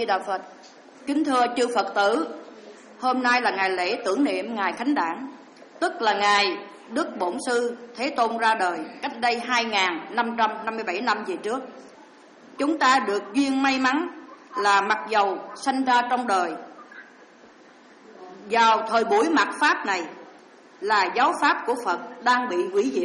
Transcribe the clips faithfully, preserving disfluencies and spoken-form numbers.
Di Đà Phật. Kính thưa chư Phật tử, hôm nay là ngày lễ tưởng niệm Ngài Khánh Đản, tức là ngày Đức Bổn Sư Thế Tôn ra đời cách đây hai nghìn năm trăm năm mươi bảy năm về trước. Chúng ta được duyên may mắn là mặc dầu sanh ra trong đời vào thời buổi mạt Pháp này, là giáo pháp của Phật đang bị hủy diệt.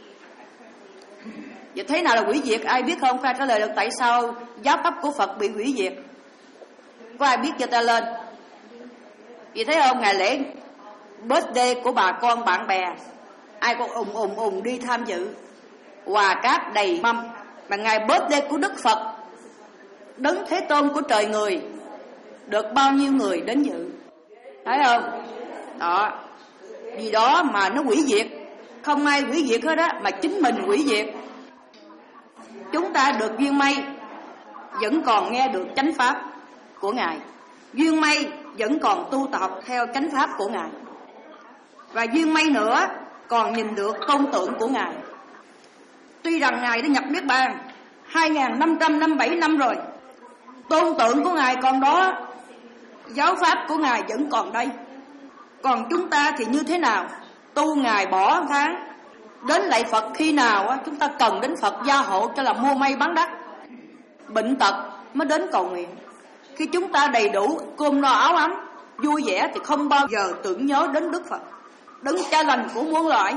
Vậy thế nào là hủy diệt? Ai biết không? Có ai trả lời được tại sao giáo pháp của Phật bị hủy diệt? Có ai biết cho ta lên? Vậy thấy không? Ngày lễ birthday của bà con bạn bè, ai cũng ùng ùng ùng đi tham dự, quà cáp đầy mâm. Mà ngày birthday của Đức Phật, Đấng Thế Tôn của trời người, được bao nhiêu người đến dự? Thấy không? Đó, vì đó mà nó hủy diệt. Không ai hủy diệt hết á, mà chính mình hủy diệt. Chúng ta được duyên may vẫn còn nghe được chánh pháp của Ngài, duyên may vẫn còn tu tập theo chánh pháp của Ngài, và duyên may nữa còn nhìn được tôn tượng của Ngài. Tuy rằng Ngài đã nhập Niết Bàn hai nghìn năm trăm năm mươi bảy năm rồi, tôn tượng của Ngài còn đó, giáo pháp của Ngài vẫn còn đây. Còn chúng ta thì như thế nào? Tu Ngài bỏ tháng, đến lạy Phật khi nào á, chúng ta cần đến Phật gia hộ cho là mua may bán đắt, bệnh tật mới đến cầu nguyện. Khi chúng ta đầy đủ cơm no áo ấm, vui vẻ thì không bao giờ tưởng nhớ đến Đức Phật, Đấng Cha Lành của muôn loài.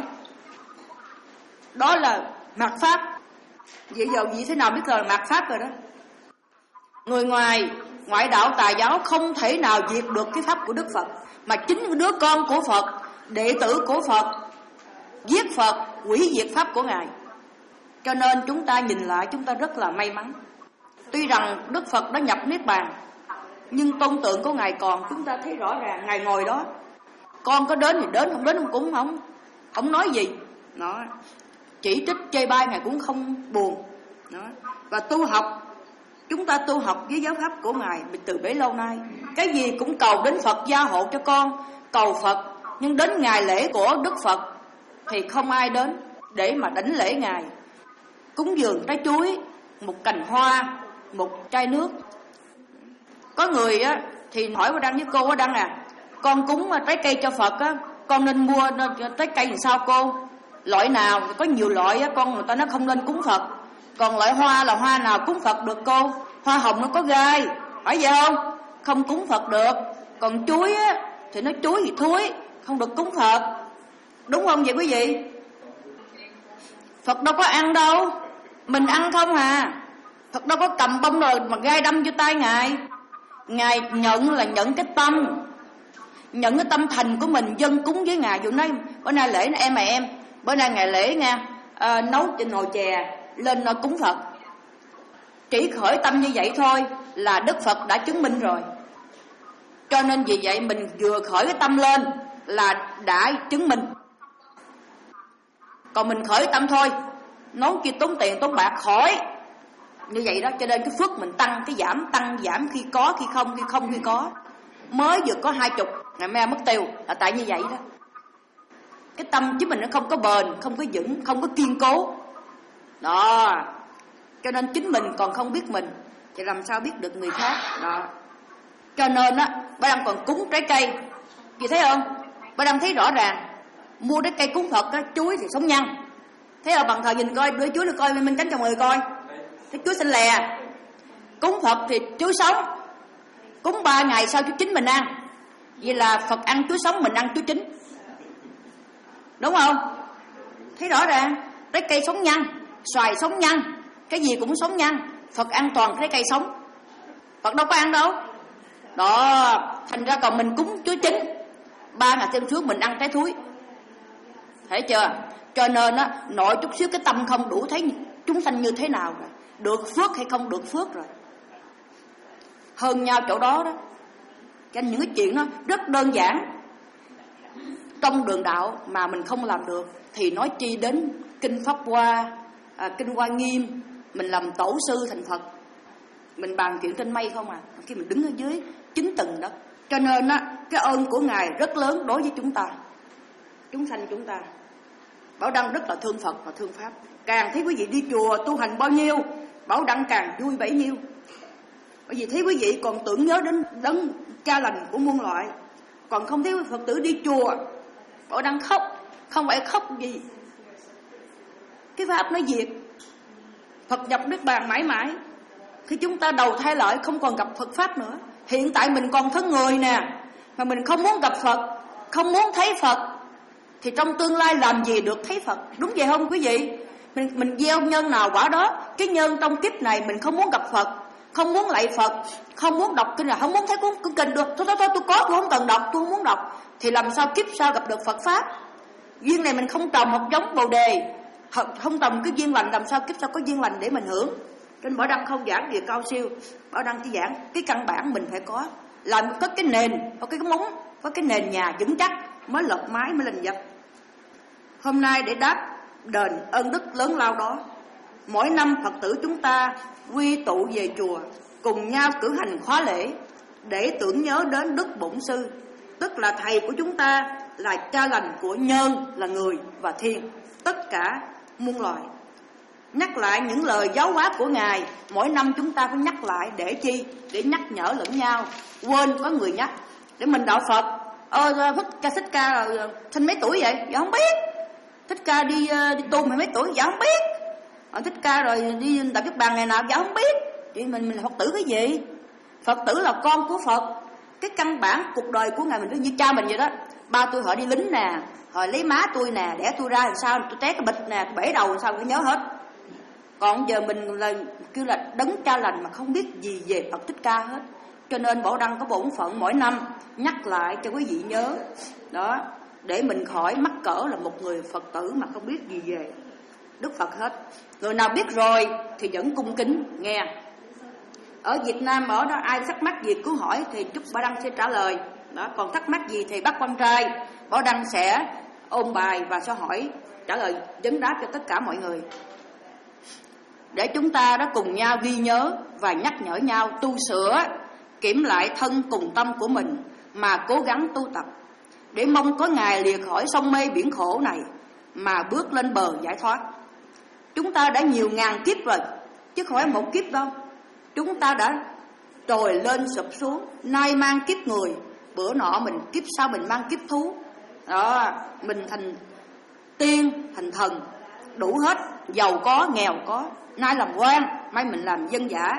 Đó là mạt Pháp. Vậy giờ gì thế nào biết là mạt Pháp rồi đó. Người ngoài ngoại đạo tà giáo không thể nào diệt được cái pháp của Đức Phật, mà chính đứa con của Phật, đệ tử của Phật, giết Phật, hủy diệt pháp của Ngài. Cho nên chúng ta nhìn lại chúng ta rất là may mắn. Tuy rằng Đức Phật đã nhập Niết Bàn, nhưng tôn tượng của Ngài còn. Chúng ta thấy rõ ràng Ngài ngồi đó, con có đến thì đến, không đến không cũng không không nói gì. Đó. Chỉ trích chê bai Ngài cũng không buồn. Đó. Và tu học, chúng ta tu học với giáo pháp của Ngài từ bấy lâu nay. Cái gì cũng cầu đến Phật gia hộ cho con, cầu Phật. Nhưng đến ngày lễ của Đức Phật thì không ai đến để mà đảnh lễ Ngài. Cúng dường trái chuối, một cành hoa, một chai nước. Có người á thì hỏi Qua Đăng với cô Qua Đăng à, con cúng trái cây cho Phật á, con nên mua trái cây làm sao cô? Loại nào? Có nhiều loại á, con người ta nói không nên cúng Phật. Còn loại hoa là hoa nào cúng Phật được cô? Hoa hồng nó có gai, phải vậy không? Không cúng Phật được. Còn chuối á thì nó chuối thì thúi, không được cúng Phật. Đúng không vậy quý vị? Phật đâu có ăn đâu, mình ăn không à. Phật đâu có cầm bông rồi mà gai đâm vô tay Ngài. Ngài nhận là nhận cái tâm, nhận cái tâm thành của mình dâng cúng với Ngài. Dù nói bữa nay lễ em mà em, bữa nay ngày lễ nha, à, nấu trên nồi chè lên nó cúng Phật. Chỉ khởi tâm như vậy thôi là Đức Phật đã chứng minh rồi. Cho nên vì vậy mình vừa khởi cái tâm lên là đã chứng minh. Còn mình khởi tâm thôi, nấu kia tốn tiền tốn bạc khỏi. Như vậy đó, cho nên cái phước mình tăng, cái giảm tăng giảm, khi có khi không, khi không khi có. Mới vừa có hai chục, ngày mai mất tiêu, là tại như vậy đó. Cái tâm chứ mình nó không có bền, không có vững, không có kiên cố. Đó. Cho nên chính mình còn không biết mình thì làm sao biết được người khác. Đó. Cho nên á, bà đang còn cúng trái cây. Chị thấy không? Bà đang thấy rõ ràng. Mua trái cây cúng Phật á, chuối thì sống nhăn. Thấy không? Bằng thời nhìn coi, đứa chuối được coi Minh Chánh cho mọi người coi. Thấy chuối xanh lè. Cúng Phật thì chuối sống. Cúng ba ngày sau chuối chín mình ăn. Vậy là Phật ăn chuối sống, mình ăn chuối chín. Đúng không? Thấy rõ ràng. Trái cây sống nhăn, xoài sống nhăn, cái gì cũng sống nhăn. Phật ăn toàn trái cây sống, Phật đâu có ăn đâu. Đó. Thành ra còn mình cúng chuối chín, ba ngày thêm trước mình ăn trái thúi. Thấy chưa? Cho nên á, nội chút xíu cái tâm không đủ thấy chúng sanh như thế nào rồi, được phước hay không được phước rồi. Hơn nhau chỗ đó đó. Cho nên những cái chuyện đó rất đơn giản trong đường đạo mà mình không làm được thì nói chi đến kinh Pháp Hoa, à, kinh Hoa Nghiêm. Mình làm tổ sư thành Phật, mình bàn chuyện trên mây không à, khi mình đứng ở dưới chín tầng đất. Cho nên á, cái ơn của Ngài rất lớn đối với chúng ta, chúng sanh chúng ta. Bảo Đăng rất là thương Phật và thương Pháp. Càng thấy quý vị đi chùa tu hành bao nhiêu, Bảo Đăng càng vui bấy nhiêu. Bởi vì thấy quý vị còn tưởng nhớ đến đấng cha lành của muôn loại, còn không thấy Phật tử đi chùa Bảo Đăng khóc. Không phải khóc gì, cái pháp nó diệt, Phật nhập Niết Bàn mãi mãi. Khi chúng ta đầu thai lại không còn gặp Phật pháp nữa. Hiện tại mình còn thân người nè, mà mình không muốn gặp Phật, không muốn thấy Phật, thì trong tương lai làm gì được thấy Phật? Đúng vậy không quý vị? Mình, mình gieo nhân nào quả đó. Cái nhân trong kiếp này mình không muốn gặp Phật, không muốn lạy Phật, không muốn đọc kinh, là không muốn thấy cuốn, cuốn kinh được. Thôi thôi thôi tôi có, tôi không cần đọc, tôi không muốn đọc. Thì làm sao kiếp sau gặp được Phật pháp? Duyên này mình không trồng một giống bồ đề, không trồng cái duyên lành, làm sao kiếp sau có duyên lành để mình hưởng? Trên Bảo Đăng không giảng gì cao siêu, Bảo Đăng chỉ giảng cái căn bản mình phải có, làm có cái nền, có cái móng, có cái nền nhà vững chắc mới lợp mái, mới lên dập. Hôm nay để đáp đền ơn đức lớn lao đó, mỗi năm Phật tử chúng ta quy tụ về chùa, cùng nhau cử hành khóa lễ để tưởng nhớ đến Đức Bổn Sư, tức là thầy của chúng ta, là cha lành của nhân, là người và thiên, tất cả muôn loài. Nhắc lại những lời giáo hóa của Ngài, mỗi năm chúng ta phải nhắc lại để chi? Để nhắc nhở lẫn nhau, quên có người nhắc. Để mình đạo Phật, ơ Thích Ca Thích Ca là sinh mấy tuổi vậy? Dạ không biết. Thích Ca đi đi tu mười mấy tuổi? Dạ không biết. Ờ, Thích Ca rồi đi tập Niết Bàn ngày nào? Dạ không biết. Thì mình mình là Phật tử cái gì? Phật tử là con của Phật. Cái căn bản cuộc đời của Ngài mình như cha mình vậy đó. Ba tôi họ đi lính nè, hồi lấy má tôi nè, đẻ tôi ra làm sao, tôi té cái bịch nè, bể đầu làm sao phải nhớ hết. Còn giờ mình là kêu là đấng cha lành mà không biết gì về Phật Thích Ca hết. Cho nên Bảo Đăng có bổn phận mỗi năm nhắc lại cho quý vị nhớ đó, để mình khỏi mắc cỡ là một người Phật tử mà không biết gì về Đức Phật hết. Người nào biết rồi thì vẫn cung kính nghe. Ở Việt Nam ở đó ai thắc mắc gì cứ hỏi thì chúc Bảo Đăng sẽ trả lời đó. Còn thắc mắc gì thì bác con trai Bảo Đăng sẽ ôn bài và sẽ hỏi trả lời vấn đáp cho tất cả mọi người, để chúng ta đã cùng nhau ghi nhớ và nhắc nhở nhau tu sửa, kiểm lại thân cùng tâm của mình mà cố gắng tu tập, để mong có ngày lìa khỏi sông mê biển khổ này mà bước lên bờ giải thoát. Chúng ta đã nhiều ngàn kiếp rồi, chứ không phải một kiếp đâu. Chúng ta đã trồi lên sụp xuống, nay mang kiếp người, bữa nọ mình kiếp sau mình mang kiếp thú đó, mình thành tiên thành thần đủ hết, giàu có nghèo có, nay làm quan mai mình làm dân giả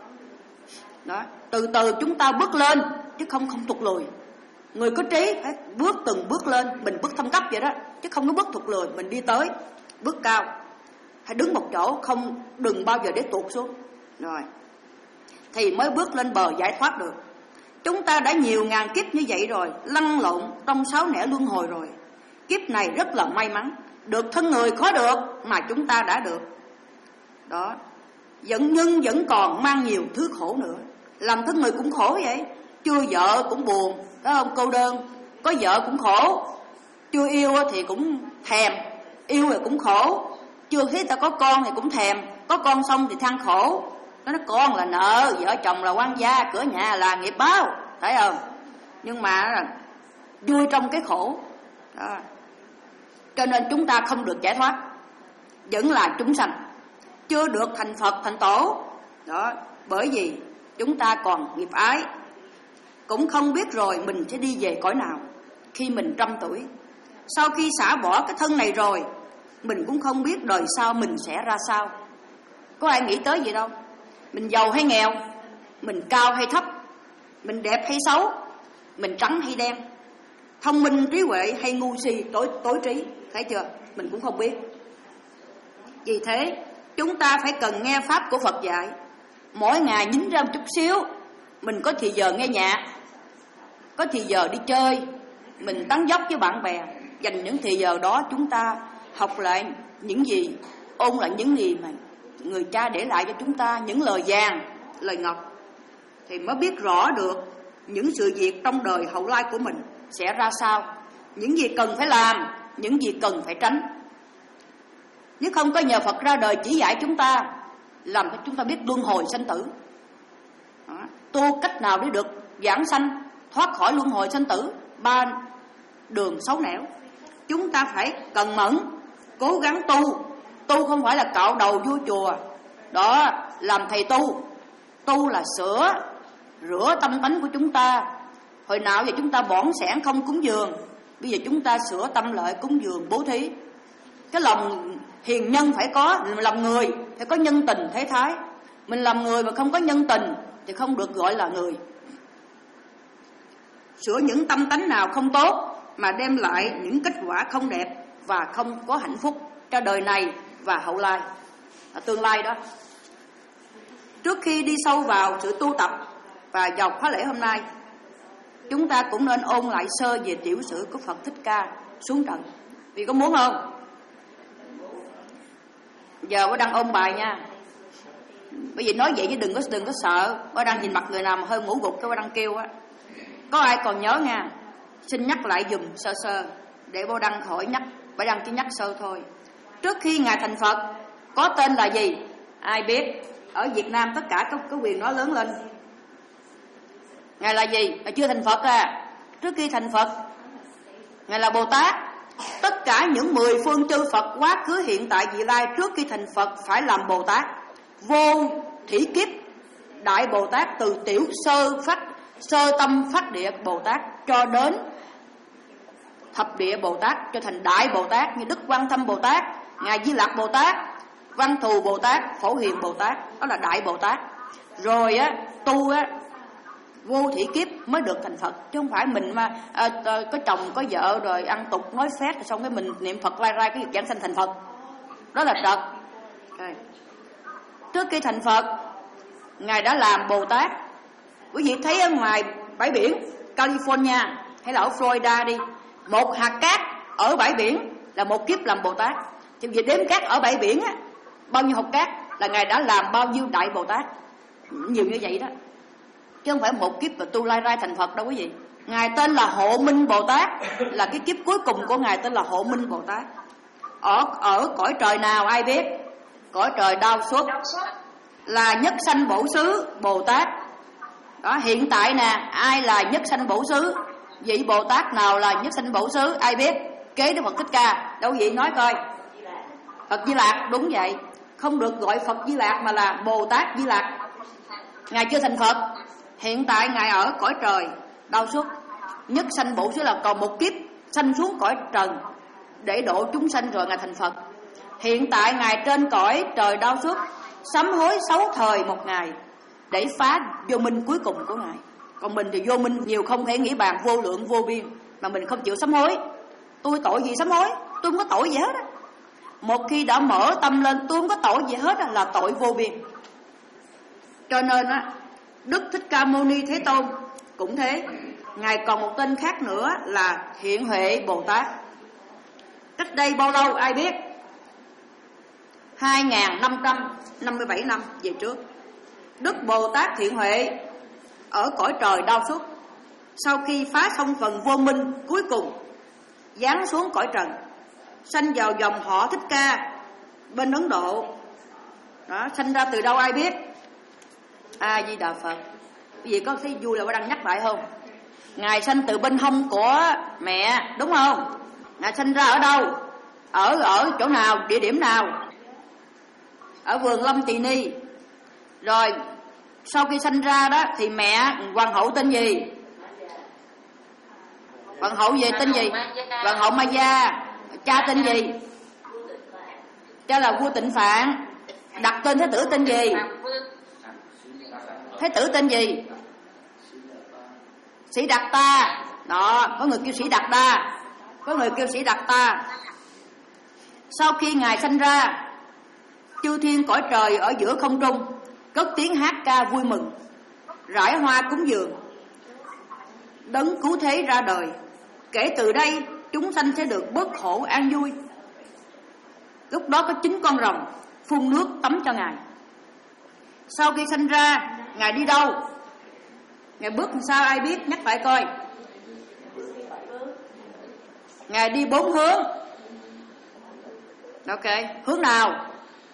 đó. Từ từ chúng ta bước lên chứ không không tụt lùi. Người có trí phải bước từng bước lên, mình bước thăng cấp vậy đó, chứ không có bước tụt lùi. Mình đi tới bước cao, hãy đứng một chỗ, không đừng bao giờ để tụt xuống rồi thì mới bước lên bờ giải thoát được. Chúng ta đã nhiều ngàn kiếp như vậy rồi, lăn lộn trong sáu nẻo luân hồi rồi. Kiếp này rất là may mắn, được thân người khó được mà chúng ta đã được đó. Vẫn nhưng vẫn còn mang nhiều thứ khổ nữa. Làm thân người cũng khổ vậy, chưa vợ cũng buồn, phải không? Cô đơn, có vợ cũng khổ, chưa yêu thì cũng thèm, yêu thì cũng khổ, chưa thấy ta có con thì cũng thèm, có con xong thì than khổ. Nó nói con là nợ, vợ chồng là quan gia, cửa nhà là nghiệp báo, thấy không? Nhưng mà vui trong cái khổ đó. Cho nên chúng ta không được giải thoát, vẫn là chúng sanh, chưa được thành Phật thành Tổ đó. Bởi vì chúng ta còn nghiệp ái, cũng không biết rồi mình sẽ đi về cõi nào khi mình trăm tuổi. Sau khi xả bỏ cái thân này rồi, mình cũng không biết đời sau mình sẽ ra sao. Có ai nghĩ tới gì đâu. Mình giàu hay nghèo, mình cao hay thấp, mình đẹp hay xấu, mình trắng hay đen, thông minh trí huệ hay ngu si tối, tối trí, thấy chưa? Mình cũng không biết. Vì thế chúng ta phải cần nghe pháp của Phật dạy. Mỗi ngày nhín ra một chút xíu, mình có thì giờ nghe nhạc, có thì giờ đi chơi, mình tán dóc với bạn bè. Dành những thì giờ đó chúng ta học lại những gì, ôn lại những gì mà người cha để lại cho chúng ta, những lời vàng, lời ngọc, thì mới biết rõ được những sự việc trong đời hậu lai của mình sẽ ra sao, những gì cần phải làm, những gì cần phải tránh. Nếu không có nhờ Phật ra đời chỉ dạy chúng ta, làm cho chúng ta biết luân hồi sanh tử đó. Tu cách nào để được giảng sanh, thoát khỏi luân hồi sanh tử, ba đường xấu nẻo. Chúng ta phải cần mẫn, cố gắng tu. Tu không phải là cạo đầu vua chùa đó, làm thầy tu, Tu là sửa, rửa tâm tánh của chúng ta. Hồi nào giờ chúng ta bỏn sẻn không cúng dường, bây giờ chúng ta sửa tâm lại cúng dường bố thí. Cái lòng hiền nhân phải có, làm người phải có nhân tình thế thái. Mình làm người mà không có nhân tình thì không được gọi là người. Sửa những tâm tánh nào không tốt mà đem lại những kết quả không đẹp và không có hạnh phúc cho đời này và hậu lai, tương lai đó. Trước khi đi sâu vào sự tu tập và vào khóa lễ hôm nay, chúng ta cũng nên ôn lại sơ về tiểu sử của Phật Thích Ca xuống trần. Vì có muốn không? Giờ bác đang ôn bài nha. Bởi vì nói vậy chứ đừng có đừng có sợ. Bác đang nhìn mặt người nào mà hơi ngủ gục cái bác đang kêu á. Có ai còn nhớ nha? Xin nhắc lại dùm sơ sơ để bác đang khỏi nhắc. Bác đang chỉ nhắc sơ thôi. Trước khi Ngài thành Phật có tên là gì? Ai biết? Ở Việt Nam tất cả có, có quyền nói lớn lên. Ngài là gì? Ngài chưa thành Phật à. Trước khi thành Phật, Ngài là Bồ Tát. Tất cả những mười phương chư Phật quá khứ hiện tại vị lai trước khi thành Phật phải làm Bồ Tát. Vô thủy kiếp Đại Bồ Tát, từ tiểu sơ phát sơ tâm phát địa Bồ Tát cho đến thập địa Bồ Tát, cho thành Đại Bồ Tát như Đức Quan Thâm Bồ Tát, Ngài Di Lạc Bồ Tát, Văn Thù Bồ Tát, Phổ Hiền Bồ Tát. Đó là Đại Bồ Tát. Rồi á, tu á, vô thủy kiếp mới được thành Phật. Chứ không phải mình mà à, à, có chồng có vợ rồi ăn tục nói phét rồi xong cái mình niệm Phật lai rai cái việc giảng sanh thành Phật. Đó là trật. Rồi. Trước khi thành Phật, Ngài đã làm Bồ Tát. Quý vị thấy ở ngoài bãi biển California hay là ở Florida đi, một hạt cát ở bãi biển là một kiếp làm Bồ Tát. Thì vì đếm cát ở bãi biển á, bao nhiêu hột cát là Ngài đã làm bao nhiêu Đại Bồ Tát. Nhiều như vậy đó. Chứ không phải một kiếp mà tu lai rai thành Phật đâu quý vị. Ngài tên là Hộ Minh Bồ Tát, là cái kiếp cuối cùng của Ngài tên là Hộ Minh Bồ Tát. Ở ở cõi trời nào ai biết? Cõi trời Đao Xuất, là nhất sanh bổ xứ Bồ Tát. Đó, hiện tại nè, ai là nhất sanh bổ xứ? Vị Bồ Tát nào là nhất sanh bổ xứ? Ai biết? Kế Đức Phật Thích Ca. Đâu vị nói coi. Phật Di Lạc, đúng vậy. Không được gọi Phật Di Lạc mà là Bồ Tát Di Lạc. Ngài chưa thành Phật. Hiện tại Ngài ở cõi trời Đao Xuất, nhất sanh bổ xứ là còn một kiếp sanh xuống cõi trần để độ chúng sanh rồi Ngài thành Phật. Hiện tại Ngài trên cõi trời Đao Xuất sám hối sáu thời một ngày để phá vô minh cuối cùng của Ngài. Còn mình thì vô minh nhiều không thể nghĩ bàn, vô lượng vô biên, mà mình không chịu sám hối. Tôi tội gì sám hối? Tôi không có tội gì hết á. Một khi đã mở tâm lên tôi không có tội gì hết á, là tội vô biên. Cho nên á, Đức Thích Ca Mâu Ni Thế Tôn cũng thế. Ngài còn một tên khác nữa là Hiện Huệ Bồ Tát. Cách đây bao lâu ai biết? hai nghìn năm trăm năm mươi bảy năm về trước, Đức Bồ Tát Hiện Huệ ở cõi trời Đao Xuất, sau khi phá xong phần vô minh cuối cùng, giáng xuống cõi trần, sanh vào dòng họ Thích Ca bên Ấn Độ. Đó, sanh ra từ đâu ai biết? A Di Đà Phật. Quý vị có thấy vui là có đang nhắc lại không? Ngài sanh từ bên hông của mẹ, đúng không? Ngài sanh ra ở đâu? Ở ở chỗ nào, địa điểm nào? Ở vườn Lâm Tỳ Ni. Rồi sau khi sanh ra đó thì mẹ hoàng hậu tên gì? Hoàng hậu gì tên gì? Hoàng hậu Maya. Cha tên gì? Cha là vua Tịnh Phạn. Đặt tên thế tử tên gì? Thế tử tên gì? Sĩ Đạt Ta. Đó, có người kêu Sĩ Đạt Ta, có người kêu Sĩ Đạt Ta. Sau khi Ngài sanh ra, chư thiên cõi trời ở giữa không trung cất tiếng hát ca vui mừng, rải hoa cúng dường. Đấng cứu thế ra đời, kể từ đây chúng sanh sẽ được bớt khổ an vui. Lúc đó có chín con rồng phun nước tắm cho Ngài. Sau khi sanh ra, Ngài đi đâu? Ngài bước làm sao ai biết? Nhắc lại coi. Ngài đi bốn hướng. Ok, hướng nào?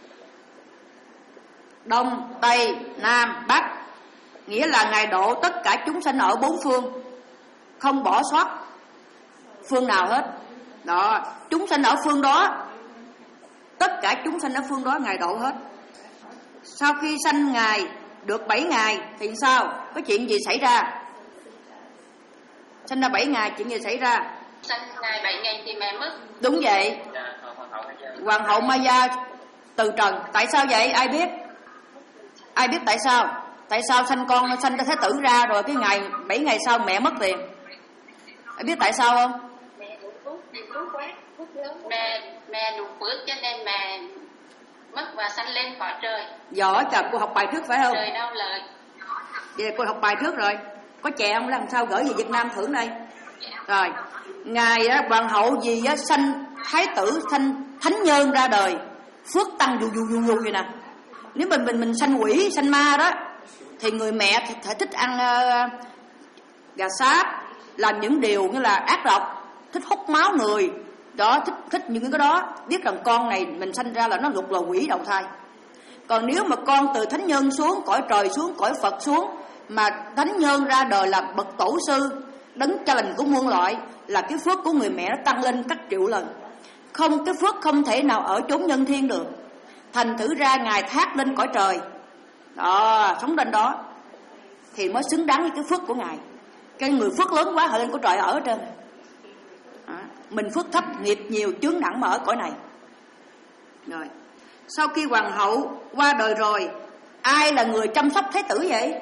Đông, Tây, Nam, Bắc. Nghĩa là Ngài độ tất cả chúng sanh ở bốn phương, không bỏ sót phương nào hết. Đó, chúng sanh ở phương đó, tất cả chúng sanh ở phương đó Ngài độ hết. Sau khi sanh Ngài được bảy ngày thì sao? Có chuyện gì xảy ra? Sinh ra bảy ngày chuyện gì xảy ra? Sinh ngày bảy ngày thì mẹ mất. Đúng vậy. Hoàng hậu Maya từ trần. Tại sao vậy? Ai biết? Ai biết tại sao? Tại sao sanh con sanh ra thái tử ra rồi cái ngày bảy ngày sau mẹ mất liền? Ai biết tại sao không? Mẹ đủ phước, phước quá, phước lớn. Mẹ mẹ đủ phước cho nên mẹ mất và sanh lên cõi trời. Giỏi, trời, cô học bài trước phải không? Trời đâu lợi. Vậy cô học bài trước rồi. Có chè không? Làm sao gửi về Việt Nam thưởng đây. Rồi, ngài á, hoàng hậu gì á, sanh thái tử, sanh thánh nhân ra đời, phước tăng du du du du vậy nè. Nếu mình mình mình sanh quỷ, sanh ma đó, thì người mẹ thì thể thích ăn uh, gà sáp, làm những điều như là ác độc, thích hút máu người, đó, thích thích những cái đó, biết rằng con này mình sanh ra là nó lục là quỷ đầu thai. Còn nếu mà con từ thánh nhân xuống, cõi trời xuống, cõi Phật xuống, mà thánh nhân ra đời là bậc tổ sư, đấng cha lành của muôn loại, là cái phước của người mẹ nó tăng lên các triệu lần. Không, cái phước không thể nào ở chốn nhân thiên được. Thành thử ra ngài thác lên cõi trời, đó, sống lên đó thì mới xứng đáng với cái phước của ngài. Cái người phước lớn quá họ lên cõi trời ở trên. Đó. Mình phước thấp, nghiệp nhiều, chướng nặng mà ở cõi này. Rồi, sau khi hoàng hậu qua đời rồi, ai là người chăm sóc thái tử vậy?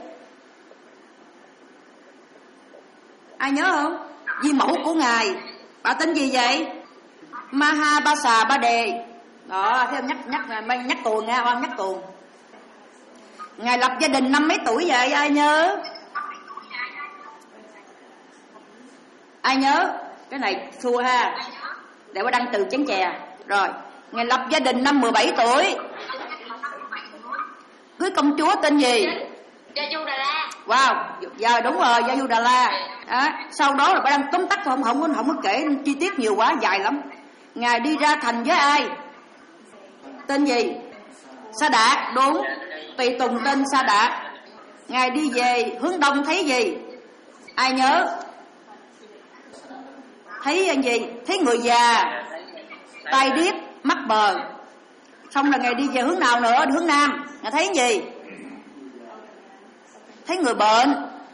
Ai nhớ không? Di mẫu của ngài, bà tên gì vậy? Mahabasa Ba Đề. Đó, theo nhắc nhắc nhắc tuồng nha, oan nhắc tuồng. Ngài lập gia đình năm mấy tuổi vậy? Ai nhớ? Ai nhớ? Cái này xua ha. Để qua đăng từ chén chè. Rồi, ngài lập gia đình năm mười bảy tuổi. Cưới công chúa tên gì? Yasodhara. Wow, giờ đúng rồi, Yasodhara. Đó, sau đó là bà đăng tóm tắt không không có không có kể chi tiết nhiều quá, dài lắm. Ngài đi ra thành với ai? Tên gì? Sa Đạt, đúng. Tùy tùng tên Sa Đạt. Ngài đi về hướng đông thấy gì? Ai nhớ? Thấy anh gì? Thấy người già, tai điếc, mắt bờ. Xong là ngài đi về hướng nào nữa? Hướng nam. Ngài thấy gì? Thấy người bệnh.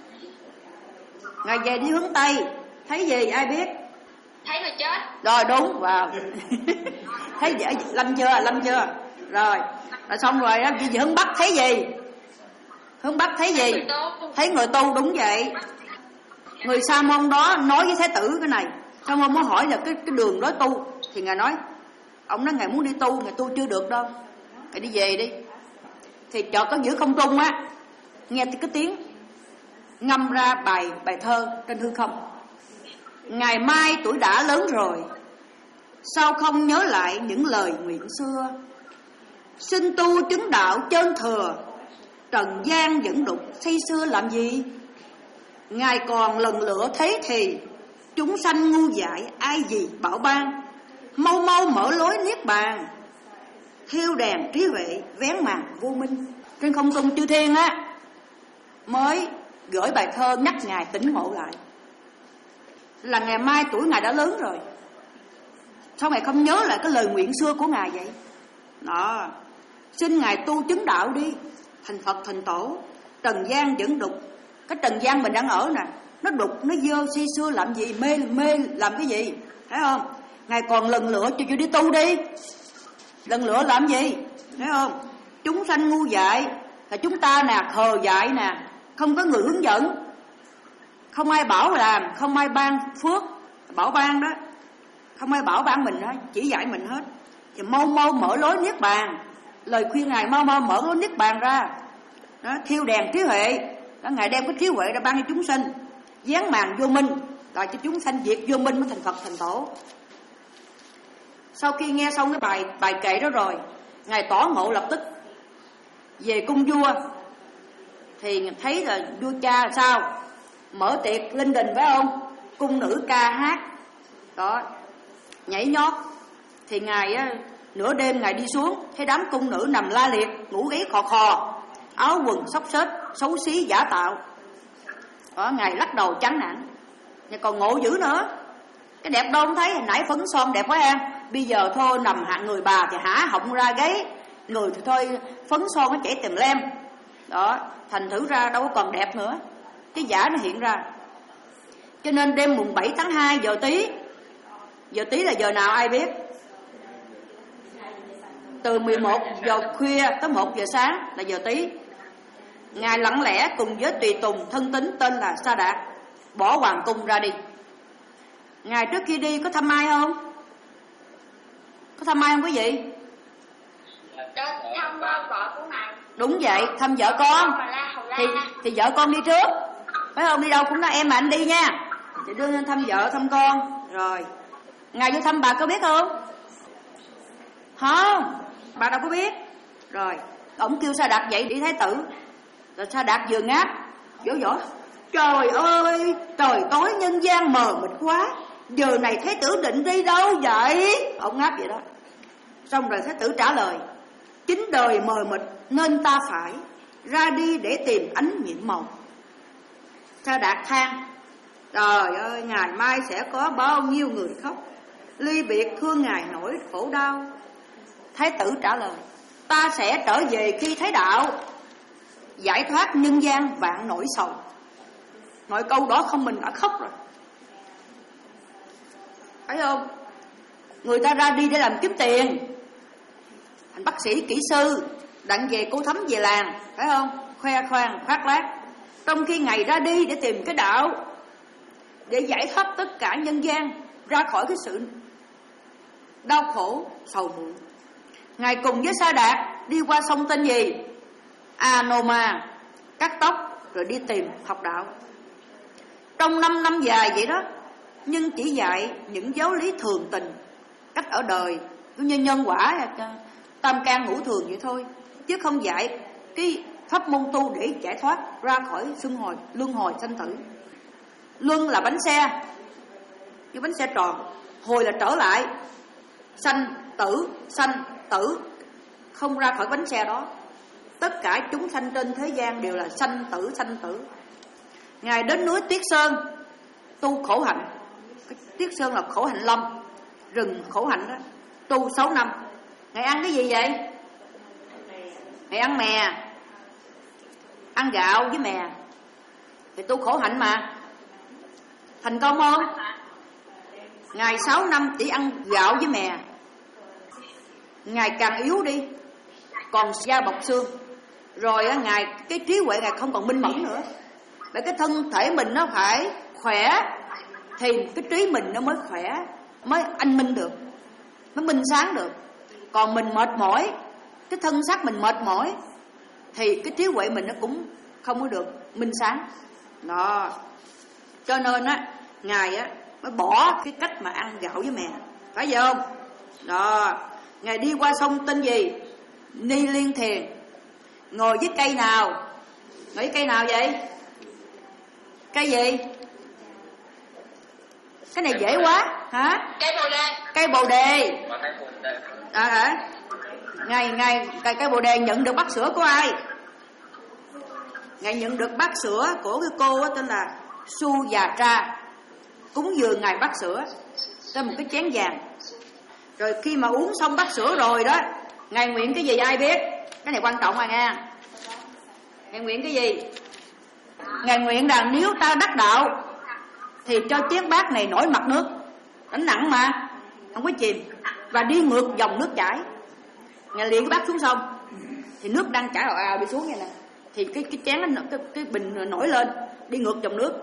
Ngài về đi hướng tây, thấy gì? Ai biết? Thấy người chết. Rồi đúng, vào. Thấy dễ lâm chưa? Lâm chưa? Rồi, rồi xong rồi đó, đi về hướng bắc thấy gì? Hướng bắc thấy gì? Thấy người tu, đúng vậy. Người Sa Môn đó nói với thái tử cái này. Sa Môn mới hỏi là cái cái đường đó tu, thì ngài nói, ông nói ngài muốn đi tu, ngài tu chưa được đâu, ngài đi về đi. Thì chợt có giữa không trung á, nghe cái tiếng ngâm ra bài bài thơ trên hư không. Ngày mai tuổi đã lớn rồi, sao không nhớ lại những lời nguyện xưa? Xin tu chứng đạo chân thừa, trần gian vẫn đục say xưa làm gì? Ngài còn lần lựa thế thì, chúng sanh ngu dại ai gì bảo ban? Mau mau mở lối niết bàn, thiêu đèn trí huệ vén màn vô minh. Trên không trung chư thiên á mới gửi bài thơ nhắc ngài tỉnh ngộ lại, là ngày mai tuổi ngài đã lớn rồi, sao ngài không nhớ lại cái lời nguyện xưa của ngài vậy? Đó, xin ngài tu chứng đạo đi, thành Phật thành Tổ. Trần gian vẫn đục, cái trần gian mình đang ở nè, nó đục, nó dơ si xưa làm gì, mê mê làm cái gì, thấy không? Ngài còn lần lựa cho cho đi tu đi. Lần lựa làm gì, thấy không? Chúng sanh ngu dại là chúng ta nè, khờ dại nè, không có người hướng dẫn, không ai bảo làm, không ai ban phước bảo ban đó, không ai bảo ban mình đó, chỉ dạy mình hết. Thì mau mau mở lối niết bàn, lời khuyên ngài mau mau mở lối niết bàn ra đó, thiêu đèn trí huệ đó. Ngài đem cái trí huệ ra ban cho chúng sinh, dán màn vô minh, rồi cho chúng sanh diệt vô minh mới thành Phật thành Tổ. Sau khi nghe xong cái bài bài kệ đó rồi, ngài tỏ ngộ lập tức về cung vua. Thì thấy là vua cha sao mở tiệc linh đình phải không, cung nữ ca hát đó, nhảy nhót. Thì ngài á, nửa đêm ngài đi xuống, thấy đám cung nữ nằm la liệt, ngủ gáy khò khò, áo quần xốc xếch, xấu xí giả tạo đó. Ngài lắc đầu chán nản, nhưng còn ngộ dữ nữa. Cái đẹp đâu không thấy, nãy phấn son đẹp quá em, bây giờ thôi nằm hạng người bà thì hả họng ra gáy, người thì thôi phấn son nó chảy tèm lem. Đó, thành thử ra đâu có còn đẹp nữa, cái giả nó hiện ra. Cho nên đêm mùng bảy tháng hai giờ Tý. Giờ Tý là giờ nào ai biết? Từ mười một giờ khuya tới một giờ sáng là giờ Tý. Ngài lặng lẽ cùng với tùy tùng thân tín tên là Sa Đạt bỏ hoàng cung ra đi. Ngài trước khi đi có thăm ai không? Có thăm ai không quý vị? Thăm vợ của ngài. Đúng vậy, thăm vợ con. Thì, thì vợ con đi trước, phải không? Đi đâu cũng nói em mà anh đi nha. Thì đưa lên thăm vợ thăm con. Rồi ngài vô thăm bà có biết không? Không, bà đâu có biết. Rồi ổng kêu Sa Đạt dậy đi thái tử. Rồi Sa Đạt vừa ngáp vỗ vỗ, trời ơi, trời tối nhân gian mờ mịt quá, giờ này thái tử định đi đâu vậy? Ông ngáp vậy đó. Xong rồi thái tử trả lời, chính đời mờ mịt nên ta phải ra đi để tìm ánh nhiệm màu. Sa Đạt than, trời ơi, ngày mai sẽ có bao nhiêu người khóc, ly biệt thương ngài nỗi khổ đau. Thái tử trả lời, ta sẽ trở về khi thấy đạo, giải thoát nhân gian vạn nỗi sầu. Nói câu đó không mình đã khóc rồi, phải không? Người ta ra đi để làm kiếm tiền, thành bác sĩ, kỹ sư, đặng về cô thấm về làng, phải không? Khoe khoang khoác lác. Trong khi Ngài ra đi để tìm cái đạo, để giải thoát tất cả nhân gian ra khỏi cái sự đau khổ sầu muộn. Ngài cùng với Sa Đạt đi qua sông tên gì? Anoma, cắt tóc rồi đi tìm học đạo. Trong năm năm dài vậy đó, nhưng chỉ dạy những giáo lý thường tình, cách ở đời, như nhân quả, tam can ngũ thường vậy thôi, chứ không dạy cái pháp môn tu để giải thoát ra khỏi luân hồi, luân hồi sanh tử. Luân là bánh xe, như bánh xe tròn, hồi là trở lại, sanh tử, sanh tử, không ra khỏi bánh xe đó. Tất cả chúng sanh trên thế gian đều là sanh tử, sanh tử. Ngài đến núi Tuyết Sơn tu khổ hạnh. Tuyết Sơn là khổ hạnh lâm, rừng khổ hạnh đó, tu sáu năm. Ngài ăn cái gì vậy? Ngài ăn mè, ăn gạo với mè. Thì tu khổ hạnh mà, thành công không? Ngài sáu năm chỉ ăn gạo với mè. Ngài càng yếu đi, còn da bọc xương. Rồi á, Ngài cái trí huệ Ngài không còn minh mẫn nữa. Bởi cái thân thể mình nó phải khỏe thì cái trí mình nó mới khỏe, mới anh minh được, mới minh sáng được. Còn mình mệt mỏi, cái thân xác mình mệt mỏi thì cái trí huệ mình nó cũng không có được minh sáng. Đó. Cho nên á, Ngài á mới bỏ cái cách mà ăn gạo với mè, phải vậy không? Đó. Ngài đi qua sông tên gì? Ni Liên Thiền. Ngồi với cây nào? Ngồi với cây nào vậy? Cây gì? Cái này dễ quá hả? Cây bồ đề. Cây bồ đề. À hả? Ngài ngài cây cây bồ đề nhận được bát sữa của ai? Ngài nhận được bát sữa của cái cô đó, tên là Su Già Tra, cúng dường Ngài bát sữa trên một cái chén vàng. Rồi khi mà uống xong bát sữa rồi đó, Ngài nguyện cái gì ai biết? Cái này quan trọng à nha. Ngài nguyện cái gì? Ngài nguyện rằng nếu ta đắc đạo thì cho chén bát này nổi mặt nước, đánh nặng mà không có chìm, và đi ngược dòng nước chảy. Ngài liền cái bát xuống sông thì nước đang chảy ào ào đi xuống như này, thì cái cái chén nó, cái, cái bình nổi lên đi ngược dòng nước.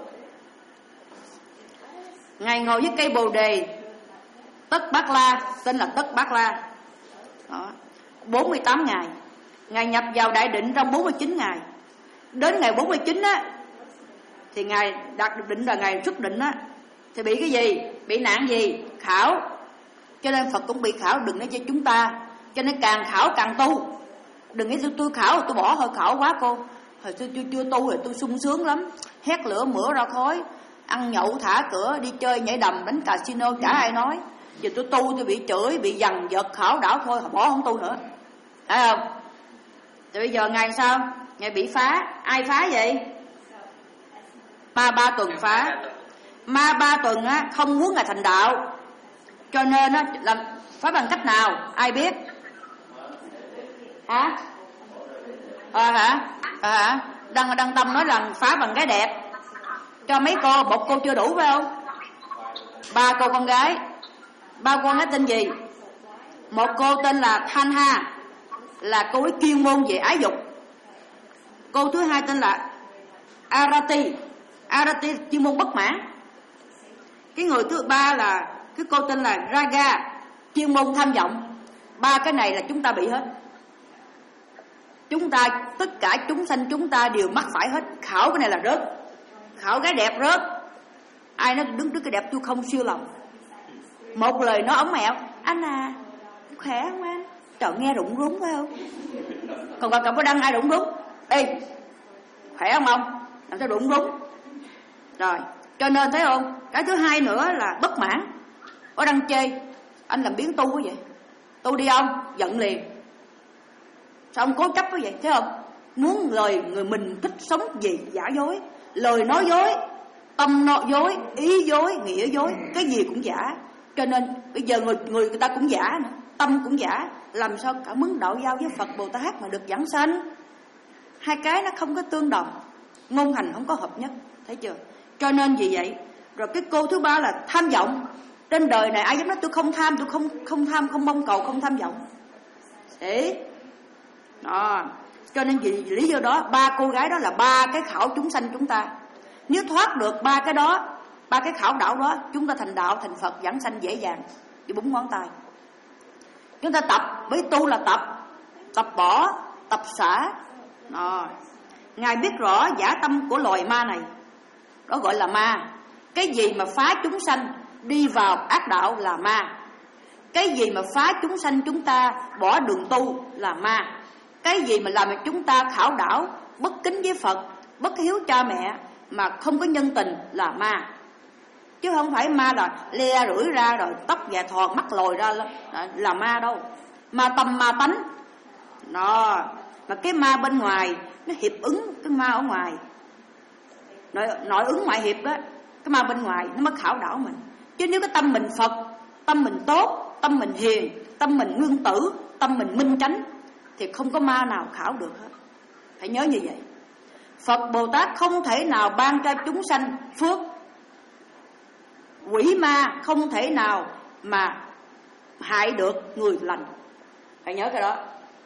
Ngài ngồi với cây bồ đề Tất Bát La, tên là Tất Bát La. Đó, bốn mươi tám ngày. Ngài nhập vào đại định trong bốn mươi chín ngày. Đến ngày bốn mươi chín á thì Ngài đạt được định, là Ngài xuất định á thì bị cái gì? Bị nạn gì? Khảo. Cho nên Phật cũng bị khảo, đừng nói cho chúng ta. Cho nên càng khảo càng tu. Đừng nghĩ tôi, tôi khảo tôi bỏ hơi khảo quá cô. Hồi tôi, tôi chưa tu rồi tôi sung sướng lắm, hét lửa mửa ra khói, ăn nhậu thả cửa, đi chơi nhảy đầm đánh casino chả ai nói. Giờ tôi tu tôi bị chửi, bị dằn vợt khảo đảo thôi, bỏ không tu nữa, phải không? Thì bây giờ Ngài sao? Ngài bị phá. Ai phá vậy? Ma Ba Tuần phá. Ma Ba Tuần á không muốn Ngài thành đạo, cho nên á làm phá bằng cách nào ai biết? Hả? Ờ hả? À, Đăng Đăng Tâm nói rằng phá bằng gái đẹp cho mấy cô, một cô chưa đủ phải không? Ba cô con gái. Ba cô nói tên gì? Một cô tên là Thanh Ha, là cô ấy chuyên môn về ái dục. Cô thứ hai tên là Arati, Arati chuyên môn bất mãn. Cái người thứ ba là cái cô tên là Raga, chuyên môn tham vọng. Ba cái này là chúng ta bị hết. Chúng ta, tất cả chúng sanh chúng ta đều mắc phải hết. Khảo cái này là rớt, khảo gái đẹp rớt. Ai nói đứng trước cái đẹp tôi không siêu lòng. Một lời nó ống mẹo: anh à, khỏe không anh? Trời, nghe rụng rúng phải không? Còn bà cặp có Đăng ai rụng rúng? Ê, khỏe không ông? Làm sao rụng rúng? Rồi, cho nên thấy không? Cái thứ hai nữa là bất mãn. Có Đăng chê anh làm biến tu quá vậy. Tu đi ông, giận liền. Sao ông cố chấp quá vậy? Thấy không? Muốn lời người mình thích sống gì giả dối, lời nói dối, tâm nói dối, ý dối, nghĩa dối, cái gì cũng giả. Cho nên bây giờ người người, người ta cũng giả nữa, tâm cũng giả. Làm sao cả muốn đạo giao với Phật Bồ Tát mà được giảng sanh? Hai cái nó không có tương đồng, ngôn hành không có hợp nhất, thấy chưa? Cho nên vì vậy. Rồi cái cô thứ ba là tham vọng. Trên đời này ai dám nói tôi không tham, tôi không không tham, không mong cầu, không tham vọng. Thế đó. Cho nên vì lý do đó, ba cô gái đó là ba cái khảo chúng sanh chúng ta. Nếu thoát được ba cái đó, ba cái khảo đảo đó, chúng ta thành đạo, thành Phật, giảng sanh dễ dàng, chỉ bốn ngón tay. Chúng ta tập, với tu là tập, tập bỏ, tập xả. Đó. Ngài biết rõ giả tâm của loài ma này, đó gọi là ma. Cái gì mà phá chúng sanh đi vào ác đạo là ma. Cái gì mà phá chúng sanh chúng ta bỏ đường tu là ma. Cái gì mà làm cho chúng ta khảo đảo, bất kính với Phật, bất hiếu cha mẹ, mà không có nhân tình là ma. Chứ không phải ma là le rưỡi ra rồi tóc và thòn mắt lồi ra là, là ma đâu. Ma tâm ma tánh. Đó. Mà cái ma bên ngoài nó hiệp ứng cái ma ở ngoài, nội, nội ứng ngoại hiệp đó. Cái ma bên ngoài nó mới khảo đảo mình. Chứ nếu cái tâm mình Phật, tâm mình tốt, tâm mình hiền, tâm mình nguyên tử, tâm mình minh chánh, thì không có ma nào khảo được hết. Phải nhớ như vậy. Phật Bồ Tát không thể nào ban cho chúng sanh phước. Quỷ ma không thể nào mà hại được người lành. Phải nhớ cái đó.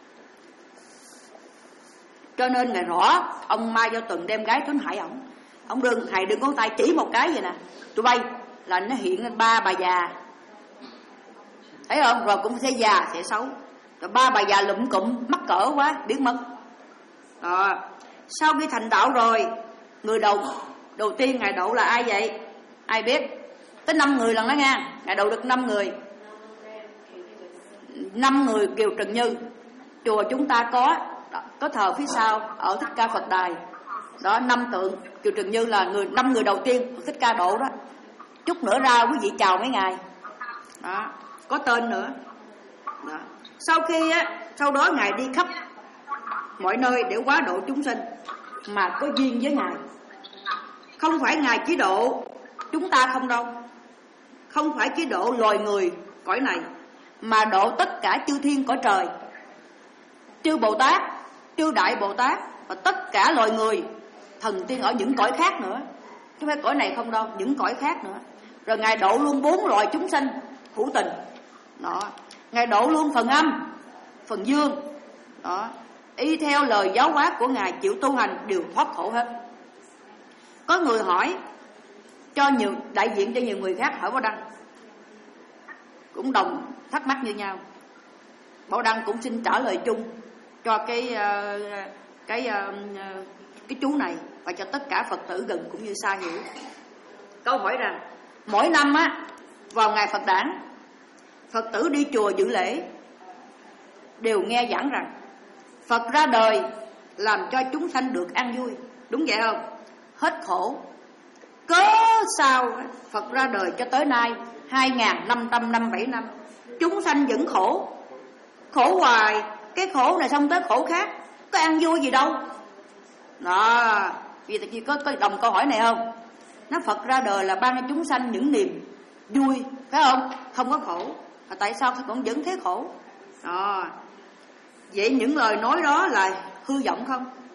Cho nên Ngài rõ, ông Mai Giao Tuần đem gái đến hại ổng. Ông đừng, thầy đừng có tay chỉ một cái vậy nè, tụi bay là nó hiện lên ba bà già. Thấy không? Rồi cũng sẽ già, sẽ xấu. Rồi ba bà già lụm cụm, mắc cỡ quá, biến mất. Đó. Sau khi thành đạo rồi, người đầu đầu tiên Ngài độ là ai vậy? Ai biết? Tới năm người lần đó nha. Ngài độ được năm người. Năm người Kiều Trần Như. Chùa chúng ta có có thờ phía sau ở Thích Ca Phật Đài. Đó, năm tượng Kiều Trần Như là người năm người đầu tiên của Thích Ca độ đó. Chút nữa ra quý vị chào mấy ngài. Đó, có tên nữa. Đó. Sau khi á, sau đó Ngài đi khắp mọi nơi để hóa độ chúng sinh mà có duyên với Ngài. Không phải Ngài chỉ độ chúng ta không đâu, không phải chỉ độ loài người cõi này, mà độ tất cả chư thiên cõi trời, chư Bồ Tát, chư Đại Bồ Tát và tất cả loài người, thần tiên ở những cõi khác nữa, chứ không phải cõi này không đâu, những cõi khác nữa. Rồi Ngài độ luôn bốn loại chúng sanh hữu tình. Đó. Ngài độ luôn phần âm, phần dương. Đó. Y theo lời giáo hóa của Ngài, chịu tu hành đều thoát khổ hết. Có người hỏi cho nhiều, đại diện cho nhiều người khác hỏi Bảo Đăng, cũng đồng thắc mắc như nhau. Bảo Đăng cũng xin trả lời chung cho cái cái cái chú này và cho tất cả Phật tử gần cũng như xa hiểu. Câu hỏi rằng mỗi năm á, vào ngày Phật đản, Phật tử đi chùa dự lễ đều nghe giảng rằng Phật ra đời làm cho chúng sanh được an vui. Đúng vậy không? Hết khổ. Cớ sao Phật ra đời cho tới nay hai nghìn năm trăm năm mươi bảy năm chúng sanh vẫn khổ, khổ hoài. Cái khổ này xong tới khổ khác, có an vui gì đâu. Đó, vì tại vì có, có đồng câu hỏi này không? Nó Phật ra đời là ban cho chúng sanh những niềm vui, phải không? Không có khổ. Mà tại sao còn vẫn thế khổ? Đó. Vậy những lời nói đó là hư vọng không?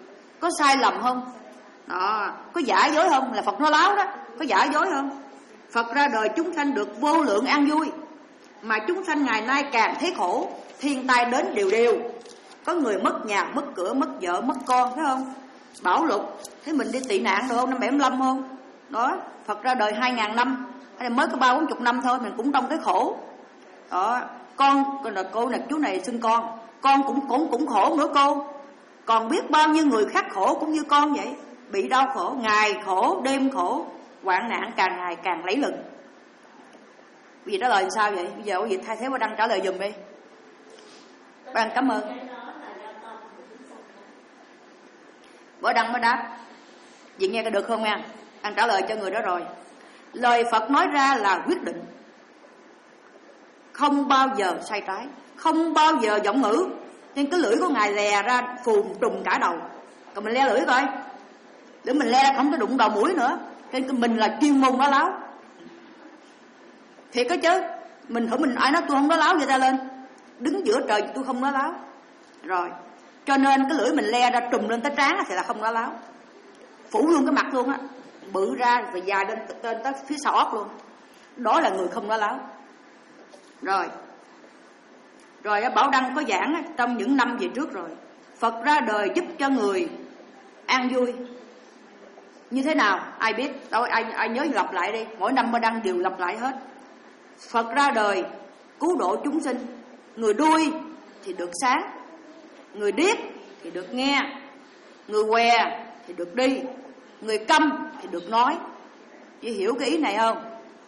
Có sai lầm không? Đó. Có giả dối không? Là Phật nói láo đó. Có giả dối không? Phật ra đời chúng sanh được vô lượng an vui, mà chúng sanh ngày nay càng thấy khổ, thiên tai đến đều đều. Có người mất nhà, mất cửa, mất vợ, mất con, phải không? Bão lụt, thế mình đi tị nạn được không? Năm bảy mươi lăm không? Đó, Phật ra đời hai ngàn năm, hay là mới có ba bốn chục năm thôi, mình cũng trong cái khổ. Đó, con, là cô này, chú này xưng con, con cũng cũng cũng khổ nữa cô. Còn biết bao nhiêu người khác khổ cũng như con vậy, bị đau khổ, ngày khổ, đêm khổ, hoạn nạn càng ngày càng lấy lừng. Vì trả lời sao vậy? Bây giờ quý vị thay thế Bà Đăng trả lời giùm đi. Bà Đăng cảm ơn. Bà Đăng mới đáp. Chị nghe được không nha? Anh trả lời cho người đó rồi. Lời Phật nói ra là quyết định, không bao giờ sai trái, không bao giờ giọng ngữ. Nên cái lưỡi của Ngài lè ra phùn trùng cả đầu. Còn mình le lưỡi coi, để mình le ra không có đụng đầu mũi nữa. Nên mình là chuyên môn nói láo. Thiệt có chứ. Mình hỏi mình ai nói tôi không nói láo, vậy ta lên đứng giữa trời tôi không nói láo. Rồi, cho nên cái lưỡi mình le ra trùm lên tới trán thì là không nói láo. Phủ luôn cái mặt luôn á, bự ra và dài lên tên tới phía sau óc luôn. Đó là người không nói láo. Rồi Rồi Bảo Đăng có giảng trong những năm về trước rồi. Phật ra đời giúp cho người an vui. Như thế nào? Ai biết? Đâu, ai, ai nhớ lặp lại đi. Mỗi năm Bảo Đăng đều lặp lại hết. Phật ra đời cứu độ chúng sinh. Người đuôi thì được sáng, người điếc thì được nghe, người què thì được đi, người câm thì được nói. Chị hiểu cái ý này không?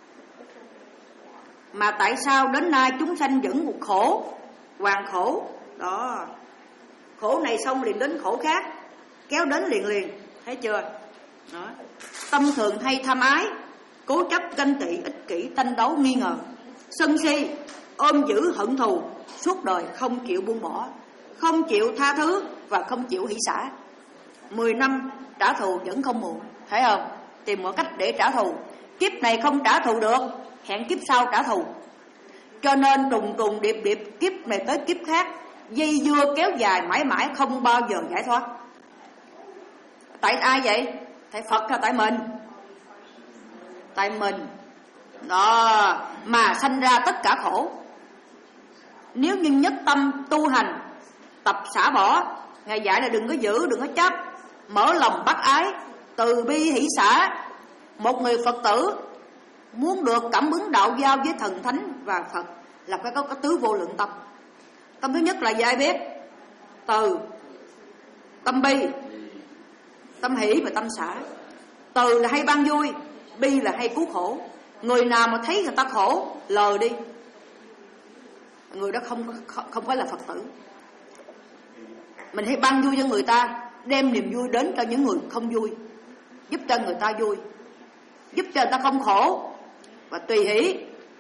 Mà tại sao đến nay chúng sanh vẫn một khổ, hoàn khổ? Đó, khổ này xong liền đến khổ khác, kéo đến liền liền. Thấy chưa? Đó. Tâm thường hay tham ái, cố chấp ganh tị, ích kỷ, tranh đấu nghi ngờ, sân si, ôm giữ hận thù, suốt đời không chịu buông bỏ, không chịu tha thứ và không chịu hỷ xả. Mười năm trả thù vẫn không muộn. Thấy không? Tìm mọi cách để trả thù. Kiếp này không trả thù được, hẹn kiếp sau trả thù. Cho nên trùng trùng điệp điệp, kiếp này tới kiếp khác, dây dưa kéo dài mãi mãi không bao giờ giải thoát. Tại ai vậy? Tại Phật hay tại mình? Tại mình. Đó, mà sanh ra tất cả khổ. Nếu như nhất tâm tu hành, tập xả bỏ, Ngài dạy là đừng có giữ, đừng có chấp, mở lòng bác ái, từ bi hỷ xả. Một người Phật tử muốn được cảm ứng đạo giao với thần thánh và Phật là phải có cái tứ vô lượng tâm. Tâm thứ nhất là gì ai biết? Từ, tâm bi, tâm hỷ và tâm xả. Từ là hay ban vui, bi là hay cứu khổ. Người nào mà thấy người ta khổ, lờ đi, người đó không, không, không phải là Phật tử. Mình hay ban vui cho người ta, đem niềm vui đến cho những người không vui, giúp cho người ta vui, giúp cho người ta không khổ, và tùy hỷ,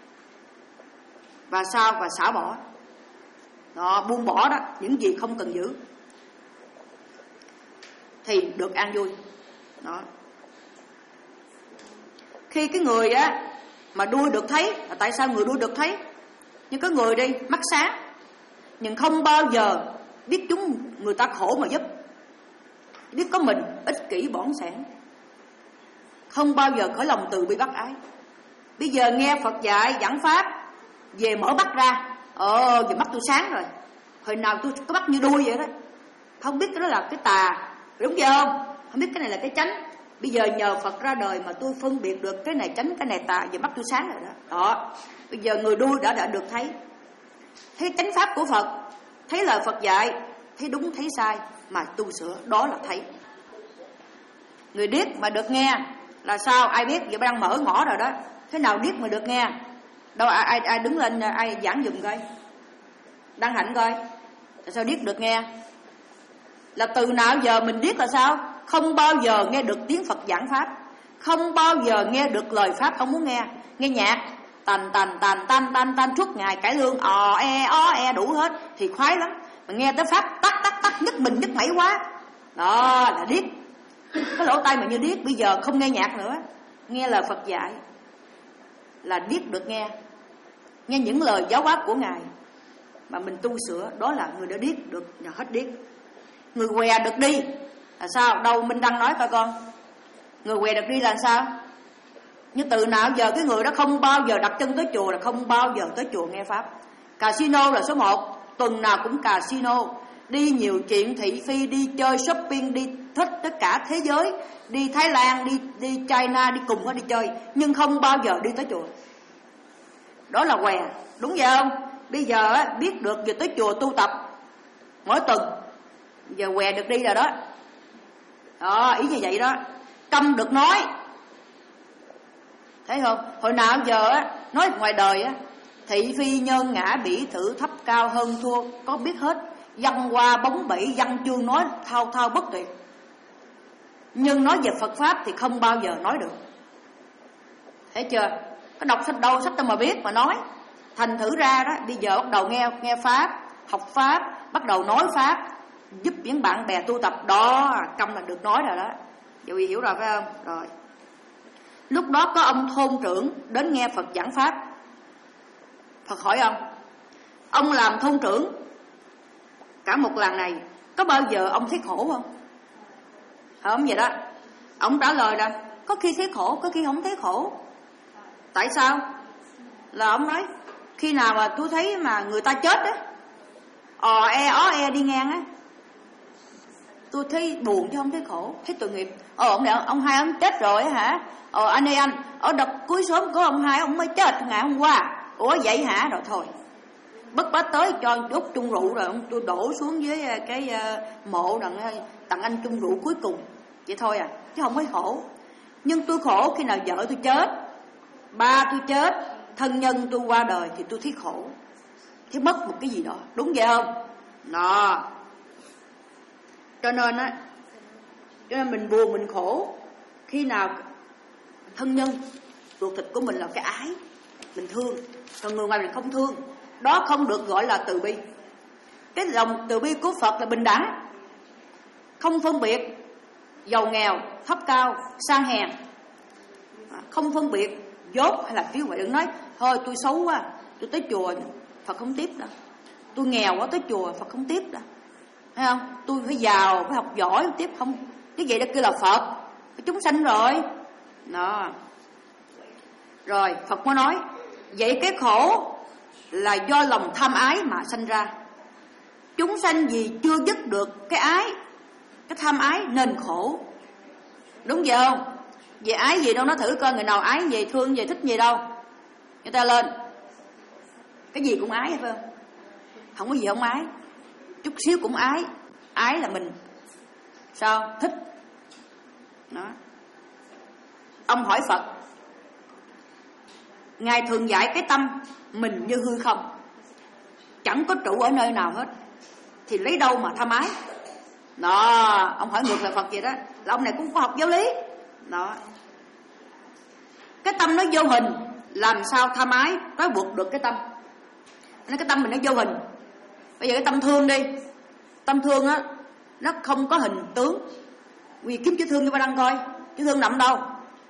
và sao? Và xả bỏ. Đó, buông bỏ đó, những gì không cần giữ thì được an vui. Đó. Khi cái người á mà đuôi được thấy, là tại sao người đuôi được thấy? Nhưng có người đi mắt sáng nhưng không bao giờ biết chúng người ta khổ mà giúp, biết có mình ích kỷ bỏng sẻn, không bao giờ khởi lòng từ bi bác ái. Bây giờ nghe Phật dạy giảng pháp, về mở mắt ra, ồ, giờ mắt tôi sáng rồi. Hồi nào tôi có mắt như đuôi vậy đó, không biết cái đó là cái tà, đúng chưa không? Không biết cái này là cái chánh. Bây giờ nhờ Phật ra đời mà tôi phân biệt được cái này chánh, cái này tà, giờ mắt tôi sáng rồi đó. Đó, bây giờ người đuôi đã đã được thấy, thấy chánh pháp của Phật, thấy lời Phật dạy, thấy đúng thấy sai mà tu sửa, đó là thấy. Người điếc mà được nghe là sao? Ai biết? Giờ đang mở ngõ rồi đó. Thế nào điếc mà được nghe? Đâu ai ai, ai đứng lên ai giảng giùm coi, Đăng Hạnh coi, tại sao điếc được nghe? Là từ nào giờ mình điếc là sao? Không bao giờ nghe được tiếng Phật giảng pháp, không bao giờ nghe được lời pháp ông muốn nghe. Nghe nhạc tàn tàn tàn tan tan tan suốt ngày cải lương ò e ó e đủ hết thì khoái lắm. Mà nghe tới pháp tắt tắt tắt nhức mình nhức mẩy quá, đó là điếc. Cái lỗ tai mà như điếc. Bây giờ không nghe nhạc nữa, nghe lời Phật dạy là điếc được nghe. Nghe những lời giáo pháp của Ngài mà mình tu sửa, đó là người đã điếc được, nhờ hết điếc. Người què được đi, À sao? Đâu Minh Đăng nói coi con. Người què được đi là sao? Nhưng từ nào giờ cái người đó không bao giờ đặt chân tới chùa, là không bao giờ tới chùa nghe pháp. Casino là số một, tuần nào cũng casino, đi nhiều chuyện thị phi, đi chơi shopping, đi thích tất cả thế giới, đi Thái Lan, đi đi China, đi cùng nó đi chơi, nhưng không bao giờ đi tới chùa. Đó là què, đúng vậy không? Bây giờ á, biết được giờ tới chùa tu tập mỗi tuần, giờ què được đi rồi đó. Đó, ý như vậy đó. Câm được nói, thấy không? Hồi nào giờ á, nói ngoài đời á, thị phi nhân ngã bỉ thử thấp cao hơn thua có biết hết, văn hoa bóng bẩy văn chương nói thao thao bất tuyệt, nhưng nói về Phật pháp thì không bao giờ nói được. Thấy chưa? Có đọc sách đâu sách đâu mà biết mà nói. Thành thử ra đó, bây giờ bắt đầu nghe nghe pháp, học pháp, bắt đầu nói pháp, giúp những bạn bè tu tập đó, câm là được nói rồi đó. Vậy hiểu rồi phải không? Rồi. Lúc đó có ông thôn trưởng đến nghe Phật giảng pháp. Phật hỏi ông, ông làm thôn trưởng cả một làng này, có bao giờ ông thấy khổ không? Hỏi ông vậy đó. Ông trả lời là có khi thấy khổ, có khi không thấy khổ. Tại sao? Là ông nói khi nào mà tôi thấy mà người ta chết á, ò e ó e đi ngang á, tôi thấy buồn chứ không thấy khổ, thấy tội nghiệp. Ờ ông này, ông hai ông chết rồi hả? Ờ anh ơi anh, ở đợt cuối sớm của ông hai ông mới chết ngày hôm qua. Ủa vậy hả? Rồi thôi, bất bá tới cho đốt chung rượu rồi ông tôi đổ xuống dưới cái uh, mộ đặng tặng anh chung rượu cuối cùng. Vậy thôi à, chứ không thấy khổ. Nhưng tôi khổ khi nào vợ tôi chết, ba tôi chết, thân nhân tôi qua đời thì tôi thấy khổ, thấy mất một cái gì đó, đúng vậy không? Đó. Cho nên á, cho nên mình buồn mình khổ khi nào thân nhân ruột thịt của mình là cái ái, mình thương, còn người ngoài mình không thương. Đó không được gọi là từ bi. Cái lòng từ bi của Phật là bình đẳng, không phân biệt giàu nghèo, thấp cao, sang hèn, không phân biệt dốt hay là phiếu vậy. Đừng nói thôi tôi xấu quá, tôi tới chùa Phật không tiếp đâu, tôi nghèo quá tới chùa Phật không tiếp đâu, thấy không? Tôi phải giàu, phải học giỏi tiếp không. Cái vậy đó kêu là Phật, cái chúng sanh rồi. Đó. Rồi Phật mới nói vậy cái khổ là do lòng tham ái mà sanh ra. Chúng sanh vì chưa dứt được cái ái, cái tham ái nên khổ. Đúng vậy không? Về ái gì đâu, nó thử coi người nào ái gì, thương gì, thích gì đâu. Người ta lên cái gì cũng ái phải không? Không có gì không ái, chút xíu cũng ái. Ái là mình sao? Thích. Đó. Ông hỏi Phật, Ngài thường dạy cái tâm mình như hư không, chẳng có trụ ở nơi nào hết, thì lấy đâu mà tham ái? Đó, ông hỏi ngược lại Phật vậy đó. Là ông này cũng có học giáo lý. Đó. Cái tâm nó vô hình, làm sao tham ái trói buộc được cái tâm? Nó cái tâm mình nó vô hình. Bây giờ cái tâm thương đi, tâm thương á, nó không có hình tướng. Vì kiếm chữ thương cho ba đăng coi, chữ thương nằm đâu?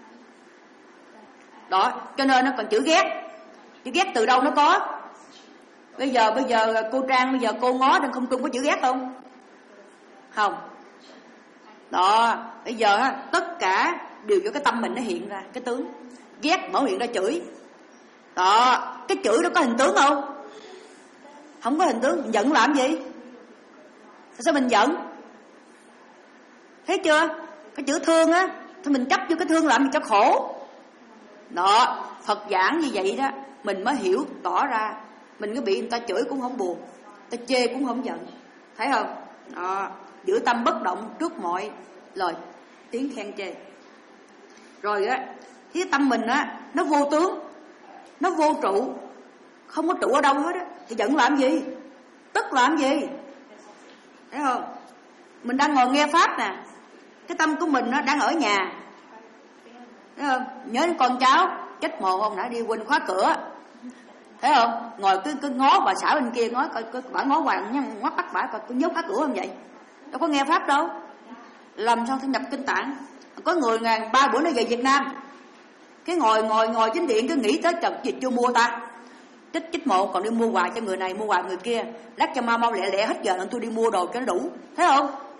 Đó, cho nên nó còn chữ ghét. Chữ ghét từ đâu nó có? Bây giờ bây giờ cô Trang, bây giờ cô ngó trên không trung có chữ ghét không? Không. Đó, bây giờ á, tất cả đều do cái tâm mình nó hiện ra cái tướng. Ghét mở miệng ra chửi. Đó, cái chửi nó có hình tướng không? Không có hình tướng. Giận làm gì? Sao mình giận? Thấy chưa? Cái chữ thương á, thì mình chấp vô cái thương làm gì cho khổ. Đó, Phật giảng như vậy đó, mình mới hiểu tỏ ra. Mình cứ bị người ta chửi cũng không buồn, người ta chê cũng không giận. Thấy không? Đó, giữ tâm bất động trước mọi lời tiếng khen chê. Rồi á, cái tâm mình á, nó vô tướng, nó vô trụ, không có trụ ở đâu hết á, thì giận làm gì? Tức làm gì? Thấy không? Mình đang ngồi nghe pháp nè, cái tâm của mình nó đang ở nhà. Thấy không? Nhớ đến con cháu chết mồ hôm nãy đi quên khóa cửa. Thấy không? Ngồi cứ cứ ngó bà xã bên kia, ngó coi bà ngó hoàng nha, ngoắt bắt bà coi có nhốt khóa cửa không vậy? Đâu có nghe pháp đâu. Làm sao thu nhập kinh tạng? Có người ngàn ba bữa nó về Việt Nam, cái ngồi ngồi ngồi chính điện cứ nghĩ tới chật gì chưa mua ta, chích chích mộ còn đi mua quà cho người này mua quà người kia, lát cho mau mau lẹ lẹ hết giờ nên tôi đi mua đồ cho nó đủ. Thấy không?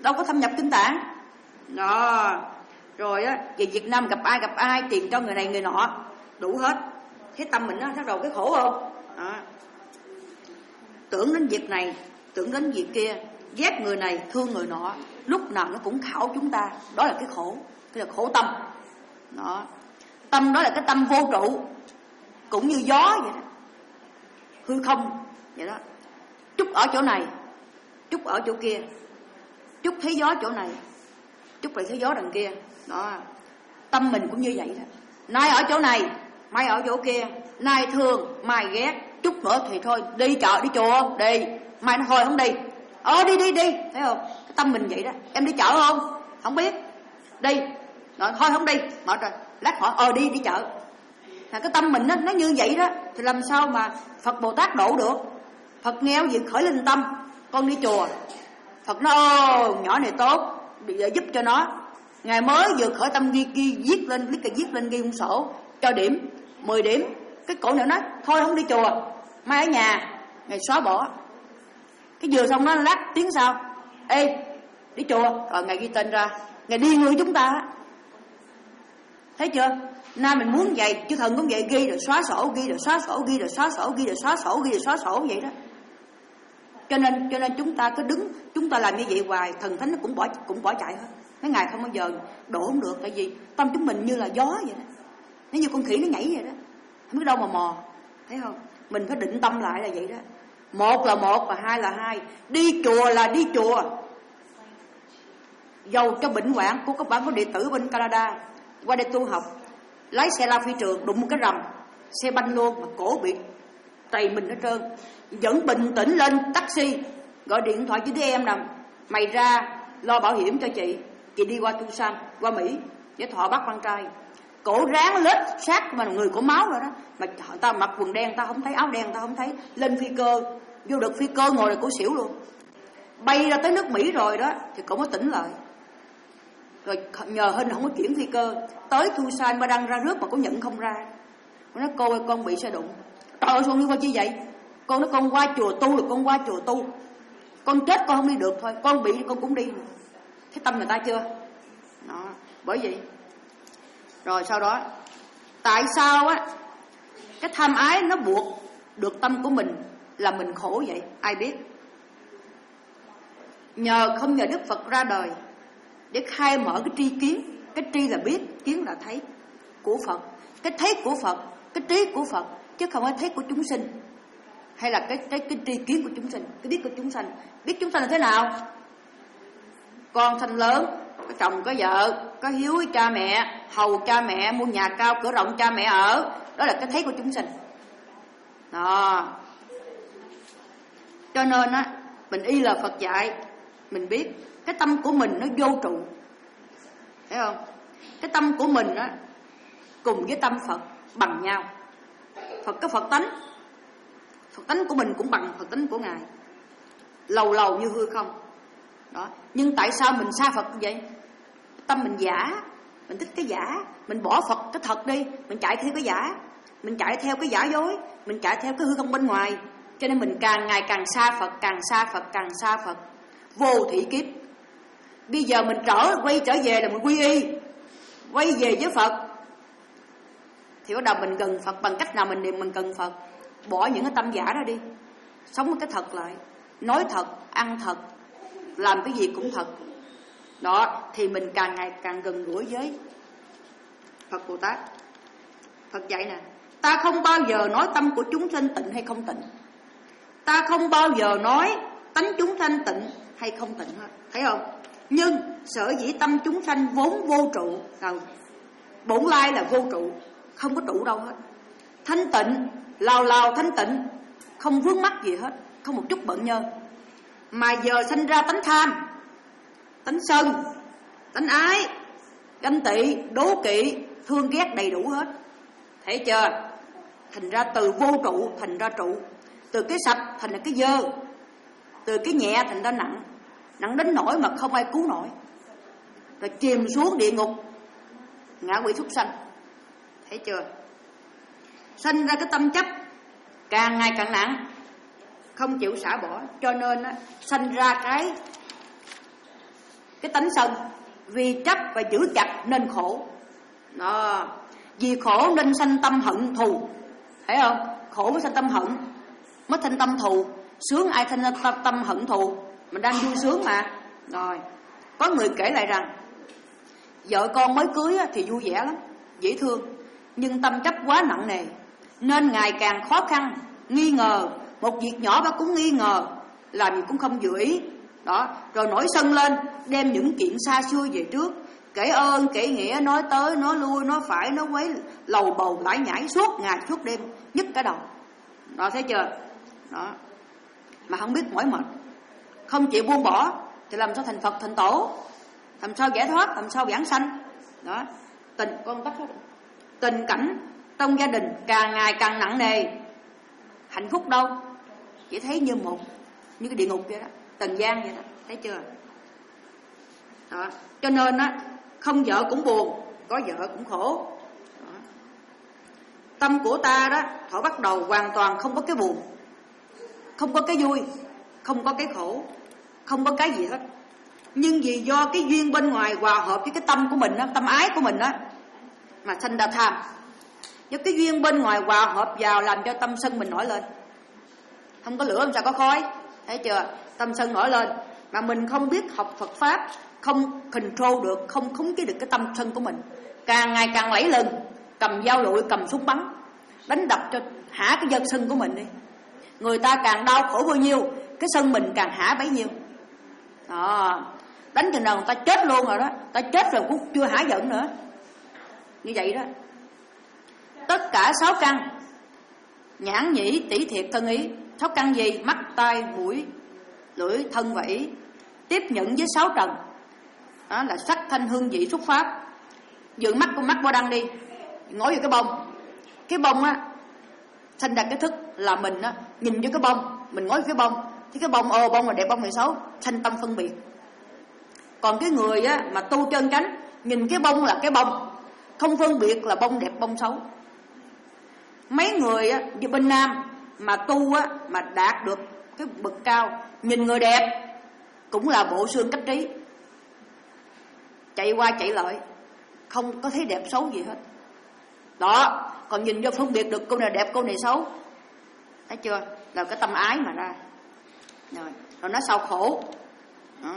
đâu có thâm nhập kinh tạng. Đó. Rồi á, về Việt Nam gặp ai gặp ai tiền cho người này người nọ, đủ hết. Thế tâm mình nó bắt đầu cái khổ không? Đó. Tưởng đến việc này, tưởng đến việc kia, ghét người này, thương người nọ, lúc nào nó cũng khảo chúng ta. Đó là cái khổ, cái là khổ tâm. Đó. Tâm đó là cái tâm vô trụ, cũng như gió vậy đó, hư không vậy đó. Chút ở chỗ này, chút ở chỗ kia, chút thấy gió chỗ này, chút lại thấy gió đằng kia. Đó. Tâm mình cũng như vậy đó. Nay ở chỗ này, mai ở chỗ kia, nay thương, mai ghét, chút nữa thì thôi đi chợ đi chùa đi, mai nó thôi không đi. Ờ đi đi đi, thấy không? Cái tâm mình vậy đó. Em đi chợ không? Không biết. Đi. Rồi thôi không đi. Mở rồi. Lát hỏi ờ đi đi chợ. Là cái tâm mình nó nó như vậy đó, thì làm sao mà Phật Bồ Tát độ được? Phật nghe gì khởi linh tâm, con đi chùa. Phật nói ô nhỏ này tốt, để giúp cho nó. Ngày mới vừa khởi tâm ghi ghi viết lên, viết cái viết lên ghi một sổ cho điểm mười điểm. Cái cổ này nói thôi không đi chùa, mai ở nhà, ngày xóa bỏ. Cái vừa xong nó lát tiếng sau, ê đi chùa, rồi ngày ghi tên ra, ngày đi người chúng ta. Thấy chưa? Nay mình muốn vậy, chứ thần cũng vậy, ghi rồi xóa sổ, ghi rồi xóa sổ, ghi rồi xóa sổ, ghi rồi xóa sổ, ghi rồi xóa sổ vậy đó. Cho nên cho nên chúng ta cứ đứng, chúng ta làm như vậy hoài, thần thánh nó cũng bỏ cũng bỏ chạy hết. Mấy ngày không bao giờ đổ không được, tại vì tâm chúng mình như là gió vậy đó. Nó như con khỉ nó nhảy vậy đó, không biết đâu mà mò. Thấy không? Mình phải định tâm lại là vậy đó. Một là một và hai là hai. Đi chùa là đi chùa. Dầu cho bệnh hoạn của các bạn có đệ tử bên Canada qua đây tu học, lái xe la phi trường đụng một cái rầm, xe banh luôn mà cổ bị trầy mình hết trơn, vẫn bình tĩnh lên taxi, gọi điện thoại cho đứa em nè, mày ra lo bảo hiểm cho chị, chị đi qua Tucson, qua Mỹ để thọ bắt con trai. Cổ ráng lết sát mà người có máu rồi đó, mà ta mặc quần đen ta không thấy, áo đen ta không thấy, lên phi cơ vô được phi cơ ngồi là cổ xỉu luôn. Bay ra tới nước Mỹ rồi đó thì cổ mới tỉnh lại. Rồi nhờ hình không có chuyển phi cơ, tới Tucson mà đăng ra rước mà cô nhận không ra. Cô nói cô ơi con bị xe đụng. Trời ơi xuống đi qua chi vậy? Con nói con qua chùa tu là con qua chùa tu, con chết con không đi được thôi, con bị con cũng đi nữa. Thấy tâm người ta chưa? Đó, bởi vậy. Rồi sau đó, tại sao á cái tham ái nó buộc được tâm của mình là mình khổ vậy? Ai biết? Nhờ không nhờ Đức Phật ra đời để khai mở cái tri kiến. Cái tri là biết, kiến là thấy của Phật. Cái thấy của Phật, cái trí của Phật, chứ không phải thấy của chúng sinh. Hay là cái cái cái tri kiến của chúng sinh, cái biết của chúng sanh. Biết chúng sanh là thế nào? Con sanh lớn, có chồng có vợ, có hiếu với cha mẹ, hầu cha mẹ, mua nhà cao cửa rộng cha mẹ ở. Đó là cái thấy của chúng sinh. Đó. Cho nên á, mình y là Phật dạy, mình biết cái tâm của mình nó vô trụ. Thấy không? Cái tâm của mình á cùng với tâm Phật bằng nhau. Phật có Phật tánh, Phật tánh của mình cũng bằng Phật tánh của Ngài, lầu lầu như hư không. Đó. Nhưng tại sao mình xa Phật như vậy? Tâm mình giả, mình thích cái giả, mình bỏ Phật cái thật đi, mình chạy theo cái giả, mình chạy theo cái giả dối, mình chạy theo cái hư không bên ngoài. Cho nên mình càng ngày càng xa Phật, càng xa Phật, càng xa Phật. Vô thủy kiếp. Bây giờ mình trở quay trở về là mình quy y, quay về với Phật. Thì bắt đầu mình gần Phật bằng cách nào mình niệm mình gần Phật. Bỏ những cái tâm giả đó đi, sống với cái thật lại, nói thật, ăn thật, làm cái gì cũng thật. Đó, thì mình càng ngày càng gần gũi với Phật Bồ Tát. Phật dạy nè, ta không bao giờ nói tâm của chúng sanh tịnh hay không tịnh. Ta không bao giờ nói tánh chúng sanh tịnh hay không tịnh hết. Thấy không? Nhưng sở dĩ tâm chúng sanh vốn vô trụ, bổn lai là vô trụ, không có trụ đâu hết. Thanh tịnh, lào lào thanh tịnh, không vướng mắc gì hết, không một chút bận nhơ. Mà giờ sinh ra tánh tham, tánh sân, tánh ái, ganh tị, đố kỵ, thương ghét đầy đủ hết. Thấy chưa? Thành ra từ vô trụ thành ra trụ, từ cái sạch thành ra cái dơ, từ cái nhẹ thành ra nặng, nặng đến nỗi mà không ai cứu nổi, rồi chìm xuống địa ngục, ngạ quỷ súc sanh. Thấy chưa? Sanh ra cái tâm chấp càng ngày càng nặng, không chịu xả bỏ, cho nên á, sanh ra cái cái tánh sân. Vì chấp và giữ chặt nên khổ. Đó. Vì khổ nên sanh tâm hận thù. Thấy không? Khổ mới sanh tâm hận, mới sanh tâm thù. Sướng ai sanh tâm, tâm hận thù? Mình đang vui sướng mà. Rồi. Có người kể lại rằng vợ con mới cưới thì vui vẻ lắm, dễ thương, nhưng tâm chấp quá nặng nề nên ngày càng khó khăn, nghi ngờ, một việc nhỏ bà cũng nghi ngờ, làm gì cũng không vừa ý. Đó, rồi nổi sân lên, đem những chuyện xa xưa về trước, kể ơn kể nghĩa, nói tới nói lui, nói phải nói quấy, lầu bầu lải nhải suốt ngày suốt đêm, nhức cả đầu. Đó, thấy chưa? Đó, mà không biết mỏi mệt, không chịu buông bỏ thì làm sao thành Phật thành Tổ, làm sao giải thoát, làm sao vãng sanh. Đó, tình con tắt hết. Tình cảnh trong gia đình càng ngày càng nặng nề, hạnh phúc đâu chỉ thấy như một như cái địa ngục vậy đó, trần gian vậy đó, thấy chưa? Đó, cho nên á, không vợ cũng buồn, có vợ cũng khổ. Đó. Tâm của ta đó, thổi bắt đầu hoàn toàn không có cái buồn, không có cái vui, không có cái khổ, không có cái gì hết. Nhưng vì do cái duyên bên ngoài hòa hợp với cái tâm của mình đó, tâm ái của mình đó, mà sanh ra tham. Do cái duyên bên ngoài hòa hợp vào làm cho tâm sân mình nổi lên. Không có lửa làm sao có khói, thấy chưa? Tâm sân nổi lên, mà mình không biết học Phật Pháp, không control được, không khống chế được cái tâm sân của mình, càng ngày càng lẫy lừng, cầm dao lụi, cầm súng bắn, đánh đập cho hả cái dân sân của mình đi. Người ta càng đau khổ bao nhiêu, cái sân mình càng hả bấy nhiêu. Đó, đánh chừng nào người ta chết luôn rồi đó, ta chết rồi cũng chưa hả giận nữa. Như vậy đó. Tất cả sáu căn, nhãn nhĩ tỷ thiệt thân ý. Sáu căn gì? Mắt, tai, mũi, lưỡi, thân và ý. Tiếp nhận với sáu trần. Đó là sắc, thanh, hương, vị, xúc, pháp. Dựa mắt con mắt qua đăng đi, ngó vô cái bông. Cái bông á, sanh ra cái thức là mình á, nhìn vô cái bông, mình ngó vô cái bông, thì cái bông ồ bông là đẹp, bông này xấu, sanh tâm phân biệt. Còn cái người á mà tu chân chánh, nhìn cái bông là cái bông, không phân biệt là bông đẹp bông xấu. Mấy người á như bên Nam mà tu á mà đạt được cái bậc cao, nhìn người đẹp cũng là bộ xương cách trí, chạy qua chạy lại, không có thấy đẹp xấu gì hết. Đó, còn nhìn vô phân biệt được cô này đẹp cô này xấu, thấy chưa? Là cái tâm ái mà ra. Rồi, rồi nó sao khổ. Đó.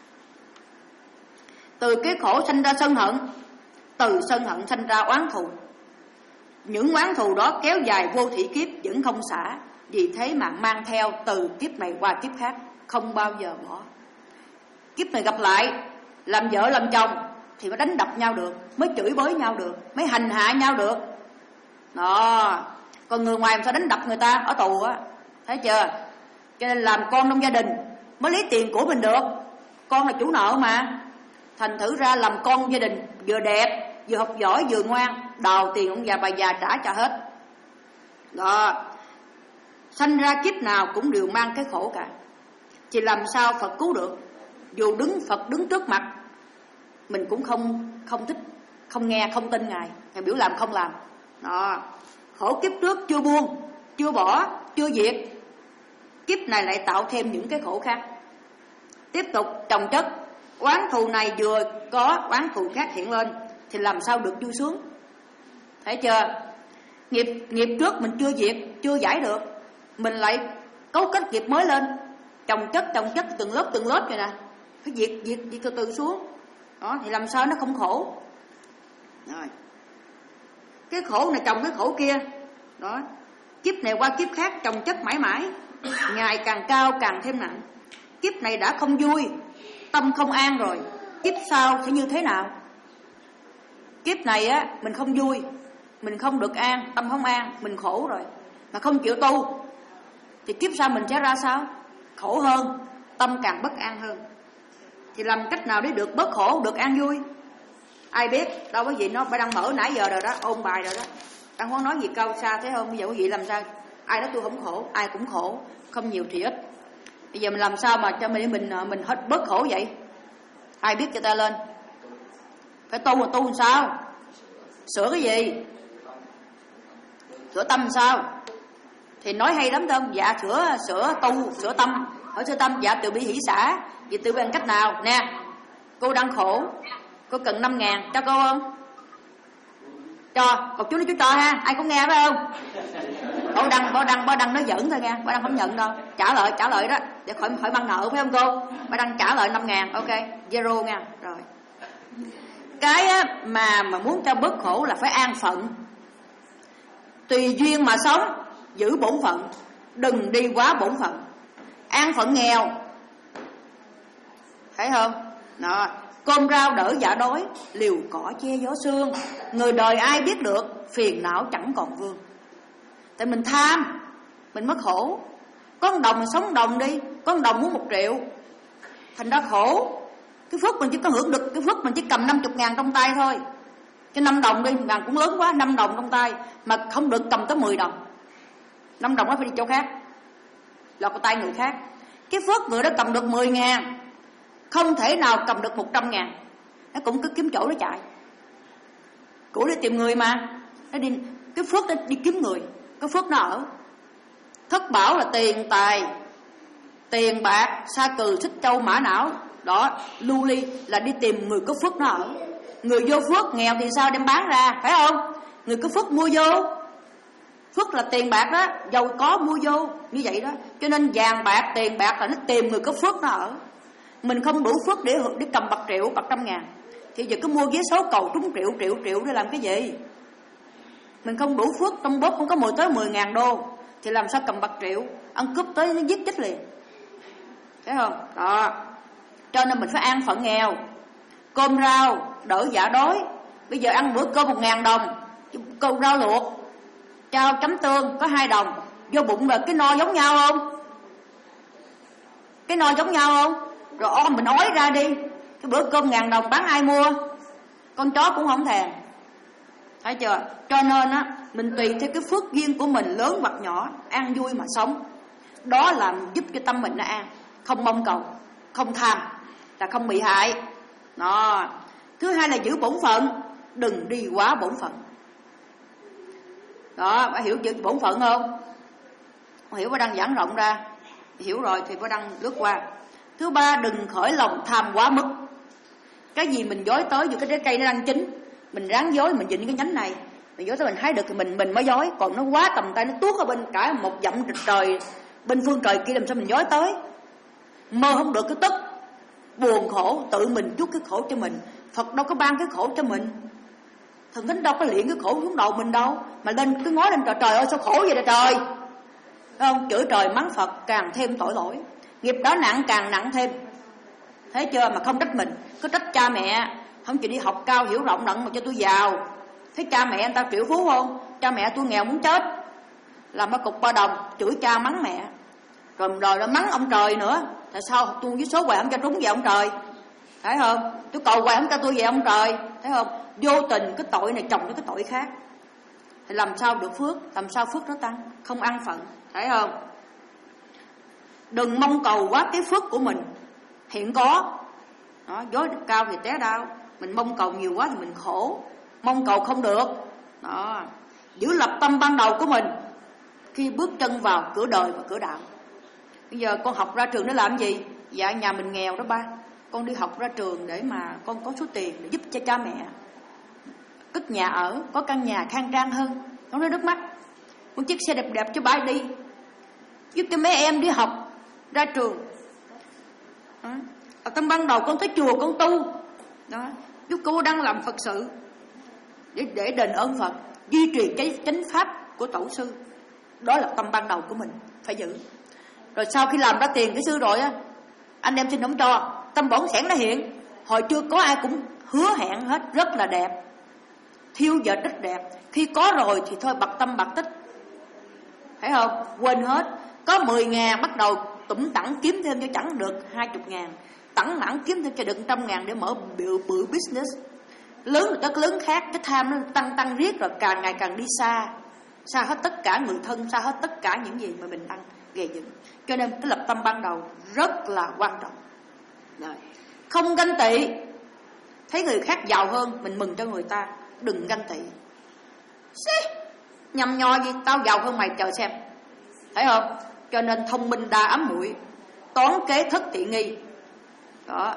Từ cái khổ sanh ra sân hận, từ sân hận sanh ra oán thù. Những oán thù đó kéo dài vô thị kiếp vẫn không xả, vì thế mà mang theo từ kiếp này qua kiếp khác, không bao giờ bỏ. Kiếp này gặp lại, làm vợ làm chồng thì mới đánh đập nhau được, mới chửi bới nhau được, mới hành hạ nhau được. Đó, còn người ngoài làm sao đánh đập người ta ở tù á, thấy chưa? Cho nên làm con trong gia đình mới lấy tiền của mình được, con là chủ nợ mà. Thành thử ra làm con gia đình vừa đẹp, vừa học giỏi, vừa ngoan, đào tiền ông già bà già trả cho hết. Đó, sanh ra kiếp nào cũng đều mang cái khổ cả. Thì làm sao Phật cứu được? Dù đứng Phật đứng trước mặt, mình cũng không không thích, không nghe, không tin Ngài. Ngài biểu làm không làm. Đó, khổ kiếp trước chưa buông, chưa bỏ, chưa diệt, kiếp này lại tạo thêm những cái khổ khác. Tiếp tục chồng chất, oán thù này vừa có oán thù khác hiện lên, thì làm sao được vui sướng. Thấy chưa? Nghiệp nghiệp trước mình chưa diệt, chưa giải được, mình lại cấu kết nghiệp mới lên, chồng chất chồng chất từng lớp từng lớp vậy nè, phải diệt diệt diệt từ từ xuống. Đó, thì làm sao nó không khổ. Rồi, cái khổ này chồng cái khổ kia. Đó, kiếp này qua kiếp khác chồng chất mãi mãi, ngày càng cao càng thêm nặng. Kiếp này đã không vui, tâm không an rồi, kiếp sau sẽ như thế nào? Kiếp này á mình không vui, mình không được an, tâm không an, mình khổ rồi, mà không chịu tu, thì kiếp sau mình sẽ ra sao? Khổ hơn, tâm càng bất an hơn. Thì làm cách nào để được bớt khổ, được an vui? Ai biết, đâu có gì nó phải đang mở nãy giờ rồi đó, ôn bài rồi đó. Đang muốn nói gì cao xa thế không? Bây giờ quý vị làm sao? Ai đó tôi không khổ, ai cũng khổ, không nhiều thì ít. Bây giờ mình làm sao mà cho mình mình mình hết bớt khổ vậy? Ai biết cho ta lên? Phải tu mà tu làm sao? Sửa cái gì? Sửa tâm sao? Thì nói hay lắm không? Dạ sửa sửa tu, sửa tâm. Hỏi sửa tâm, dạ từ bi hỷ xả. Vậy từ bi bằng cách nào? Nè, Cô đang khổ, cô cần năm ngàn, cho cô không? Cho, cục chú nói chú cho ha, ai cũng nghe phải không? Bảo Đăng, Bảo Đăng, Bảo Đăng nói giỡn thôi nha, Bảo Đăng không nhận đâu. Trả lời, trả lời đó, để khỏi khỏi băng nợ phải không cô? Bảo Đăng trả lời năm ngàn, ok, zero nha, rồi. Cái á, mà mà muốn cho bớt khổ là phải an phận. Tùy duyên mà sống, giữ bổn phận, đừng đi quá bổn phận. An phận nghèo, thấy không? Đó. Cơm rau đỡ dạ đói, liều cỏ che gió sương. Người đời ai biết được, phiền não chẳng còn vương. Tại mình tham, mình mất khổ. Có một đồng mình sống đồng đi, có một đồng muốn một triệu, thành ra khổ. Cái phước mình chỉ có hưởng được, cái phước mình chỉ cầm năm mươi ngàn trong tay thôi. Cho năm đồng đi, ngàn cũng lớn quá, năm đồng trong tay mà không được cầm tới mười đồng. Năm đồng nó phải đi chỗ khác, lọt vào tay người khác. Cái phước người đó cầm được mười ngàn, không thể nào cầm được một trăm ngàn. Nó cũng cứ kiếm chỗ để chạy, của để tìm người mà. Nó đi, cái phước nó đi kiếm người, cái phước nó ở. Thất bảo là tiền tài, tiền bạc, sa cừ, xích châu, mã não. Đó, lưu ly là đi tìm người có phước nó ở. Người vô phước nghèo thì sao đem bán ra, phải không? Người có phước mua vô. Phước là tiền bạc đó, giàu có mua vô, như vậy đó. Cho nên vàng bạc, tiền bạc là nó tìm người có phước nó ở. Mình không đủ phước để để cầm bạc triệu, bạc trăm ngàn, thì giờ cứ mua vé số cầu trúng triệu, triệu, triệu để làm cái gì? Mình không đủ phước, trong bóp không có mười tới mười ngàn đô, thì làm sao cầm bạc triệu? Ăn cướp tới nó giết chết liền, thấy không? Đó. Cho nên mình phải an phận nghèo. Cơm rau đỡ dạ đói. Bây giờ ăn bữa cơm một ngàn đồng, cơm rau luộc, chao chấm tương có hai đồng, vô bụng là cái no giống nhau không? Cái no giống nhau không? Rồi ô, mình ói ra đi, cái bữa cơm ngàn đồng bán ai mua? Con chó cũng không thèm, thấy chưa? Cho nên á, mình tùy theo cái phước duyên của mình, lớn hoặc nhỏ, an vui mà sống. Đó là giúp cho tâm mình nó an, không mong cầu, không tham, là không bị hại. Đó. Thứ hai là giữ bổn phận, đừng đi quá bổn phận. Đó, bà hiểu chữ bổn phận không? Không hiểu, bà đang giảng rộng ra. Hiểu rồi thì bà đang lướt qua. Thứ ba, đừng khởi lòng tham quá mức. Cái gì mình dối tới, dù cái trái cây nó đang chín, mình ráng dối, mình dịnh cái nhánh này, mình dối tới mình hái được thì mình mình mới dối. Còn nó quá tầm tay, nó tuốt ở bên cả một dặm trời, bên phương trời kia, làm sao mình dối tới? Mơ không được cái tức, buồn khổ, tự mình chuốc cái khổ cho mình. Phật đâu có ban cái khổ cho mình, thần thánh đâu có luyện cái khổ xuống đầu mình đâu, mà lên cứ ngó lên trời, trời ơi sao khổ vậy trời. Thấy không? Chửi trời mắng Phật càng thêm tội lỗi, nghiệp đó nặng càng nặng thêm. Thấy chưa? Mà không trách mình, cứ trách cha mẹ không chịu đi học cao hiểu rộng lận mà cho tôi giàu. Thấy cha mẹ anh ta triệu phú không? Cha mẹ tôi nghèo muốn chết, làm cái cục ba đồng, chửi cha mắng mẹ, rồi rồi nó mắng ông trời nữa. Tại sao tôi với số hoài không cho trúng về ông trời? Thấy không? Tôi cầu hoài không cho tôi về ông trời. Thấy không? Vô tình cái tội này chồng với cái tội khác, thì làm sao được phước? Làm sao phước nó tăng? Không an phận, thấy không? Đừng mong cầu quá cái phước của mình hiện có. Đó, dối cao thì té đau. Mình mong cầu nhiều quá thì mình khổ, mong cầu không được. Đó. Giữ lập tâm ban đầu của mình khi bước chân vào cửa đời và cửa đạo. Bây giờ con học ra trường để làm gì? Dạ nhà mình nghèo đó ba, con đi học ra trường để mà con có số tiền để giúp cho cha mẹ cất nhà ở, có căn nhà khang trang hơn. Con nói nước mắt, một chiếc xe đẹp đẹp cho ba đi, giúp cho mấy em đi học ra trường. Đó. Ở tâm ban đầu con tới chùa con tu đó, giúp cô đang làm Phật sự để, để đền ơn Phật, duy trì cái chánh pháp của tổ sư. Đó là tâm ban đầu của mình phải giữ. Rồi sau khi làm ra tiền cái sư rồi á, anh em xin không cho, tâm bổn sẻn nó hiện. Hồi chưa có ai cũng hứa hẹn hết, rất là đẹp, thiêu dệt rất đẹp. Khi có rồi thì thôi bạc tâm bạc tích, thấy không? Quên hết. Có mười ngàn bắt đầu tủm tẳng kiếm thêm cho chẳng được hai mươi ngàn, tẳng mảng kiếm thêm cho được trăm ngàn để mở bự, bự business. Lớn rồi cái lớn khác, cái tham nó tăng tăng riết, rồi càng ngày càng đi xa, xa hết tất cả người thân, xa hết tất cả những gì mà mình đang gây dựng. Cho nên cái lập tâm ban đầu rất là quan trọng. Rồi. Không ganh tị. Thấy người khác giàu hơn mình mừng cho người ta, đừng ganh tị. Xí, nhầm nhò gì, tao giàu hơn mày chờ xem, thấy không? Cho nên thông minh đa ám muội, toán kế thất tiện nghi. Đó.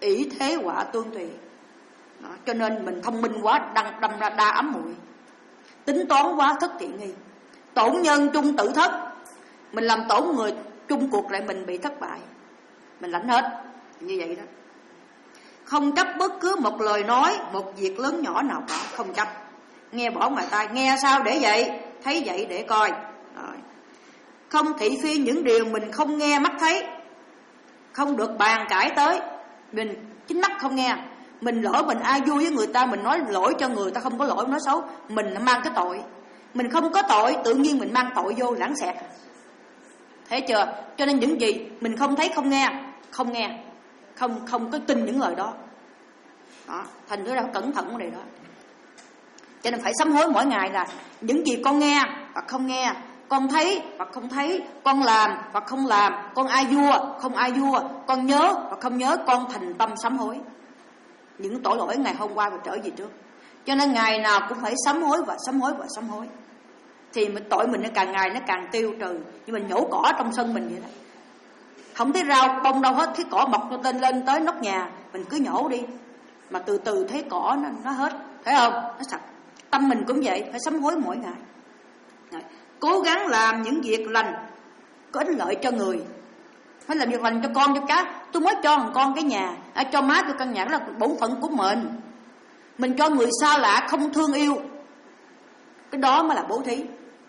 ỷ thế họa tương tùy. Đó, cho nên mình thông minh quá đâm, đâm ra đa ấm muội, tính toán quá thất thiện nghi, tổn nhân chung tự thất. Mình làm tổn người, chung cuộc lại mình bị thất bại, mình lãnh hết như vậy đó. Không chấp bất cứ một lời nói, một việc lớn nhỏ nào cả, không chấp. Nghe bỏ ngoài tai, nghe sao để vậy, thấy vậy để coi. Rồi. Không thị phi những điều mình không nghe mắt thấy, không được bàn cãi tới. Mình chính mắt không nghe, mình lỗi mình ai vui với người ta, mình nói lỗi cho người ta, không có lỗi nói xấu, mình mang cái tội. Mình không có tội, tự nhiên mình mang tội vô, lãng xẹt. Thấy chưa? Cho nên những gì mình không thấy không nghe, không nghe, không không có tin những lời đó. Đó, thành thử ra cẩn thận vấn đề đó. Cho nên phải sám hối mỗi ngày là những gì con nghe và không nghe, con thấy và không thấy, con làm và không làm, con ai vua không ai vua, con nhớ và không nhớ, con thành tâm sám hối những tội lỗi ngày hôm qua và trở về trước. Cho nên ngày nào cũng phải sám hối và sám hối và sám hối, thì mình tội mình nó càng ngày nó càng tiêu trừ. Nhưng mình nhổ cỏ trong sân mình vậy đó, không thấy rau bông đâu hết, thấy cỏ mọc nó tên lên tới nóc nhà, mình cứ nhổ đi, mà từ từ thấy cỏ nó, nó hết, thấy không? Nó sạch. Tâm mình cũng vậy, phải sám hối mỗi ngày. Rồi. Cố gắng làm những việc lành có ích lợi cho người, phải làm việc lành cho con cho cá. Tôi mới cho thằng con cái nhà, à, cho má tôi căn nhà, đó là bổn phận của mình. Mình cho người xa lạ không thương yêu, cái đó mới là bố thí.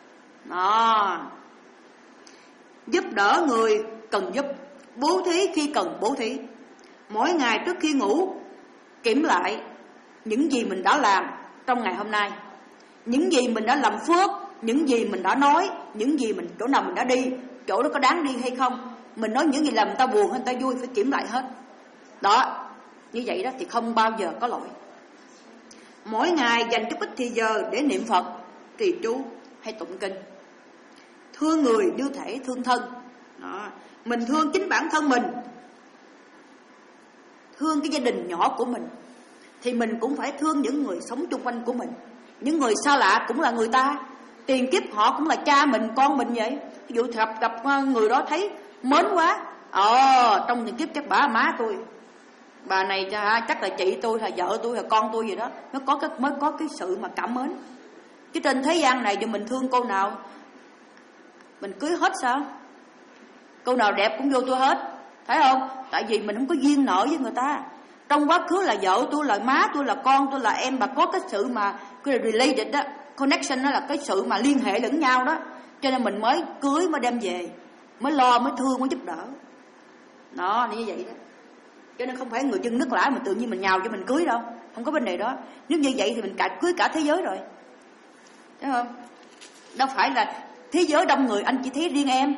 Đó. Giúp đỡ người cần giúp, bố thí khi cần bố thí. Mỗi ngày trước khi ngủ kiểm lại những gì mình đã làm trong ngày hôm nay, những gì mình đã làm phước, những gì mình đã nói, những gì mình chỗ nào mình đã đi, chỗ đó có đáng đi hay không. Mình nói những gì làm người ta buồn hay người ta vui, phải kiểm lại hết. Đó, như vậy đó thì không bao giờ có lỗi. Mỗi ngày dành chút ít thì giờ để niệm Phật, trì chú hay tụng kinh. Thương người như thể thương thân. Đó. Mình thương chính bản thân mình, thương cái gia đình nhỏ của mình, thì mình cũng phải thương những người sống chung quanh của mình. Những người xa lạ cũng là người ta, tiền kiếp họ cũng là cha mình, con mình vậy. Ví dụ gặp, gặp người đó thấy mến quá, ờ trong tiền kiếp chắc bà má tôi, bà này chắc là chị tôi, là vợ tôi, là con tôi gì đó, nó có cái, mới có cái sự mà cảm mến. Chứ trên thế gian này dù mình thương cô nào mình cưới hết sao? Cô nào đẹp cũng vô tôi hết, thấy không? Tại vì mình không có duyên nợ với người ta. Trong quá khứ là vợ tôi, là má tôi, là con tôi, là em, bà có cái sự mà cái related đó, connection đó, là cái sự mà liên hệ lẫn nhau đó. Cho nên mình mới cưới, mới đem về, mới lo, mới thương, mới giúp đỡ. Đó, như vậy đó. Cho nên không phải người dân nước lã mà tự nhiên mình nhào cho mình cưới đâu, không có vấn đề đó. Nếu như vậy thì mình cả cưới cả thế giới rồi, thấy không? Đâu phải là thế giới đông người anh chỉ thấy riêng em.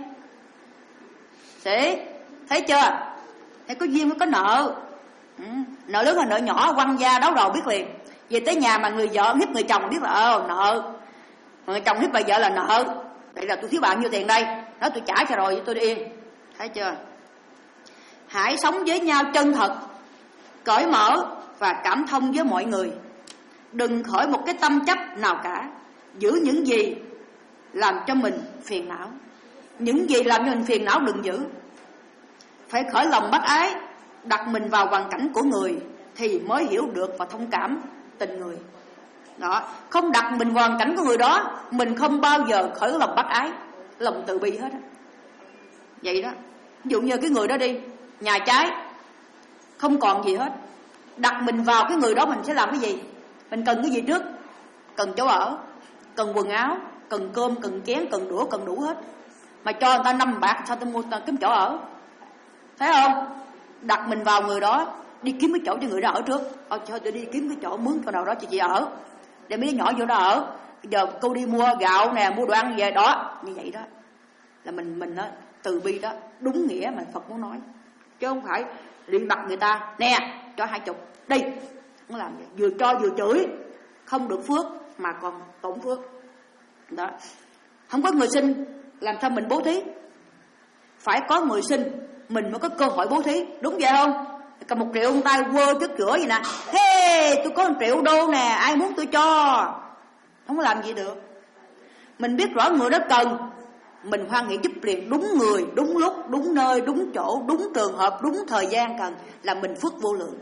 Thế thấy chưa? Thấy có duyên mới có nợ. Ừ. Nợ lớn hay nợ nhỏ quăng ra đấu đầu biết liền. Về tới nhà mà người vợ hiếp người chồng biết là ờ nợ, người chồng hiếp bà vợ là nợ. Vậy là tôi thiếu bạn nhiêu tiền đây, nói tôi trả cho rồi tôi đi yên. Thấy chưa? Hãy sống với nhau chân thật, cởi mở và cảm thông với mọi người. Đừng khởi một cái tâm chấp nào cả. Giữ những gì làm cho mình phiền não, những gì làm cho mình phiền não đừng giữ. Phải khởi lòng bác ái, đặt mình vào hoàn cảnh của người thì mới hiểu được và thông cảm tình người. Đó, không đặt mình vào hoàn cảnh của người đó, mình không bao giờ khởi lòng bác ái, lòng từ bi hết á. Vậy đó. Ví dụ như cái người đó đi, nhà trái, không còn gì hết. Đặt mình vào cái người đó mình sẽ làm cái gì? Mình cần cái gì trước? Cần chỗ ở, cần quần áo, cần cơm, cần chén, cần đũa, cần đủ hết. Mà cho người ta năm bạc sao tôi mua kiếm chỗ ở? Thấy không? Đặt mình vào người đó, đi kiếm cái chỗ cho người đó ở trước. Ờ, cho tôi đi kiếm cái chỗ mướn chỗ nào đó cho chị ở, để mấy đứa nhỏ vô đó ở. Bây giờ cô đi mua gạo nè, mua đồ ăn về đó. Như vậy đó là mình mình đó, từ bi đó, đúng nghĩa mà Phật muốn nói. Chứ không phải liền đặt người ta nè cho hai chục đi, không làm vậy. Vừa cho vừa chửi, không được phước mà còn tổn phước đó. Không có người sinh làm sao mình bố thí? Phải có người sinh mình mới có cơ hội bố thí, đúng vậy không? Cầm một triệu tay quơ trước cửa vậy nè, hey, tôi có một triệu đô nè, ai muốn tôi cho. Không có làm gì được. Mình biết rõ người đó cần, mình hoan hỷ giúp liền, đúng người, đúng lúc, đúng nơi, đúng chỗ, đúng trường hợp, đúng thời gian cần, là mình phước vô lượng.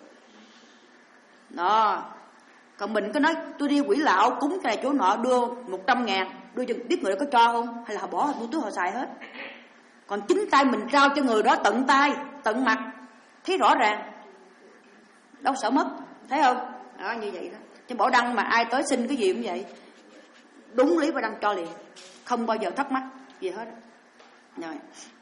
Đó. Còn mình có nói tôi đi quỷ lạo cúng cái này chỗ nọ đưa một trăm ngàn, đưa cho biết người đó có cho không, hay là họ bỏ vào túi họ xài hết. Còn chính tay mình trao cho người đó tận tay, tận mặt, thấy rõ ràng, đâu sợ mất, thấy không? Đó, như vậy đó. Chứ bỏ đăng mà ai tới xin cái gì cũng vậy, đúng lý và đăng cho liền, không bao giờ thắc mắc gì hết. Rồi.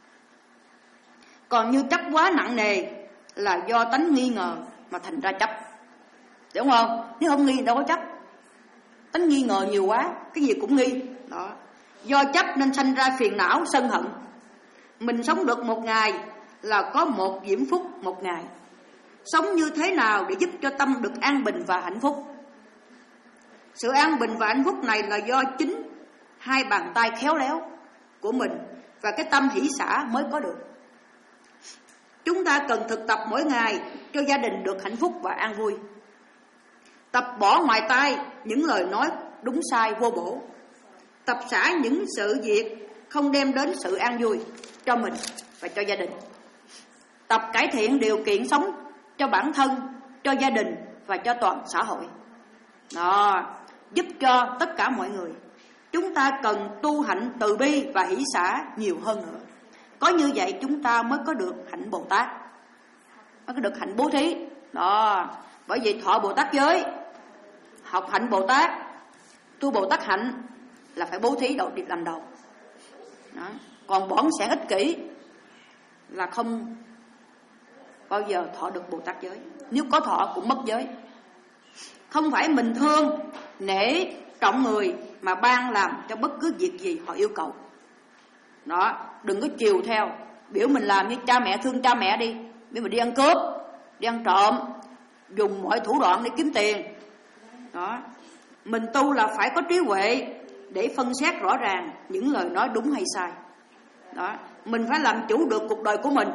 Còn như chấp quá nặng nề là do tánh nghi ngờ mà thành ra chấp, đúng không? Nếu không nghi đâu có chấp. Tánh nghi ngờ nhiều quá, cái gì cũng nghi. Đó. Do chấp nên sanh ra phiền não, sân hận. Mình sống được một ngày là có một diễm phúc một ngày. Sống như thế nào để giúp cho tâm được an bình và hạnh phúc? Sự an bình và hạnh phúc này là do chính hai bàn tay khéo léo của mình và cái tâm hỷ xả mới có được. Chúng ta cần thực tập mỗi ngày cho gia đình được hạnh phúc và an vui. Tập bỏ ngoài tai những lời nói đúng sai vô bổ. Tập xả những sự việc không đem đến sự an vui cho mình và cho gia đình. Tập cải thiện điều kiện sống cho bản thân, cho gia đình và cho toàn xã hội. Đó, giúp cho tất cả mọi người. Chúng ta cần tu hạnh từ bi và hỷ xả nhiều hơn nữa. Có như vậy chúng ta mới có được hạnh Bồ Tát, mới có được hạnh bố thí. Đó, bởi vì thọ Bồ Tát giới, học hạnh Bồ Tát, tu Bồ Tát hạnh là phải bố thí đầu làm đầu. Đó. Còn bỏng sẻn ích kỷ là không bao giờ thọ được Bồ Tát giới. Nếu có thọ cũng mất giới. Không phải mình thương, nể, trọng người mà ban làm cho bất cứ việc gì họ yêu cầu. Đó, đừng có chiều theo. Biểu mình làm như cha mẹ, thương cha mẹ đi, biểu mình đi ăn cướp, đi ăn trộm, dùng mọi thủ đoạn để kiếm tiền. Đó, mình tu là phải có trí huệ để phân xét rõ ràng những lời nói đúng hay sai. Đó, mình phải làm chủ được cuộc đời của mình,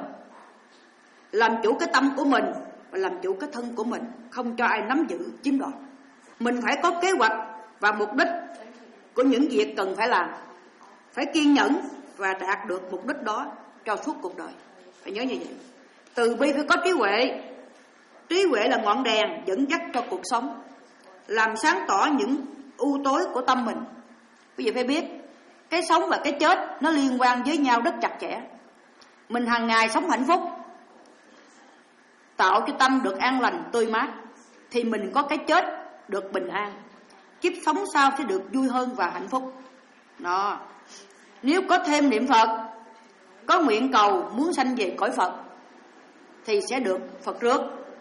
làm chủ cái tâm của mình và làm chủ cái thân của mình, không cho ai nắm giữ, chiếm đoạt. Mình phải có kế hoạch và mục đích của những việc cần phải làm, phải kiên nhẫn và đạt được mục đích đó cho suốt cuộc đời. Phải nhớ như vậy. Từ bi phải có trí huệ. Trí huệ là ngọn đèn dẫn dắt cho cuộc sống, làm sáng tỏ những u tối của tâm mình. Quý vị phải biết, cái sống và cái chết nó liên quan với nhau rất chặt chẽ. Mình hàng ngày sống hạnh phúc, tạo cho tâm được an lành, tươi mát, thì mình có cái chết được bình an. Kiếp sống sau sẽ được vui hơn và hạnh phúc. Đó. Nếu có thêm niệm Phật, có nguyện cầu muốn sanh về cõi Phật, thì sẽ được Phật rước.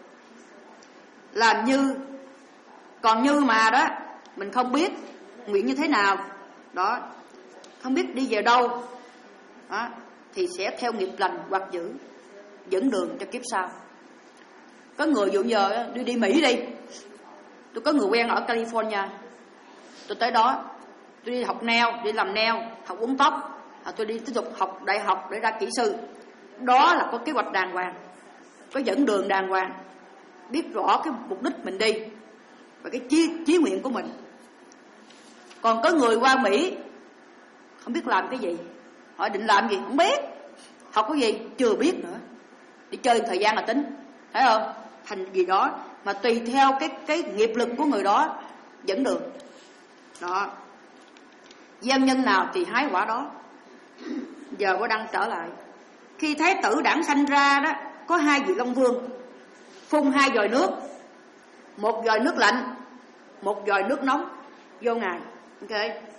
Làm như, còn như mà đó, mình không biết nguyện như thế nào, đó, không biết đi về đâu, đó, thì sẽ theo nghiệp lành hoặc dữ, dẫn đường cho kiếp sau. Có người dụ giờ đi đi Mỹ đi, tôi có người quen ở California, tôi tới đó, tôi đi học nail, đi làm nail, học uốn tóc, tôi đi tiếp tục học đại học để ra kỹ sư. Đó là có kế hoạch đàng hoàng, có dẫn đường đàng hoàng, biết rõ cái mục đích mình đi và cái chí, chí nguyện của mình. Còn có người qua Mỹ không biết làm cái gì, hỏi định làm gì không biết, học cái gì chưa biết nữa, đi chơi thời gian là tính, thấy không? Thành gì đó mà tùy theo cái cái nghiệp lực của người đó dẫn đường. Đó, gieo nhân nào thì hái quả đó. Giờ có đăng trở lại, khi Thái tử đản sanh ra đó, có hai vị Long Vương phun hai vòi nước, một vòi nước lạnh, một vòi nước nóng vô ngài. Ok,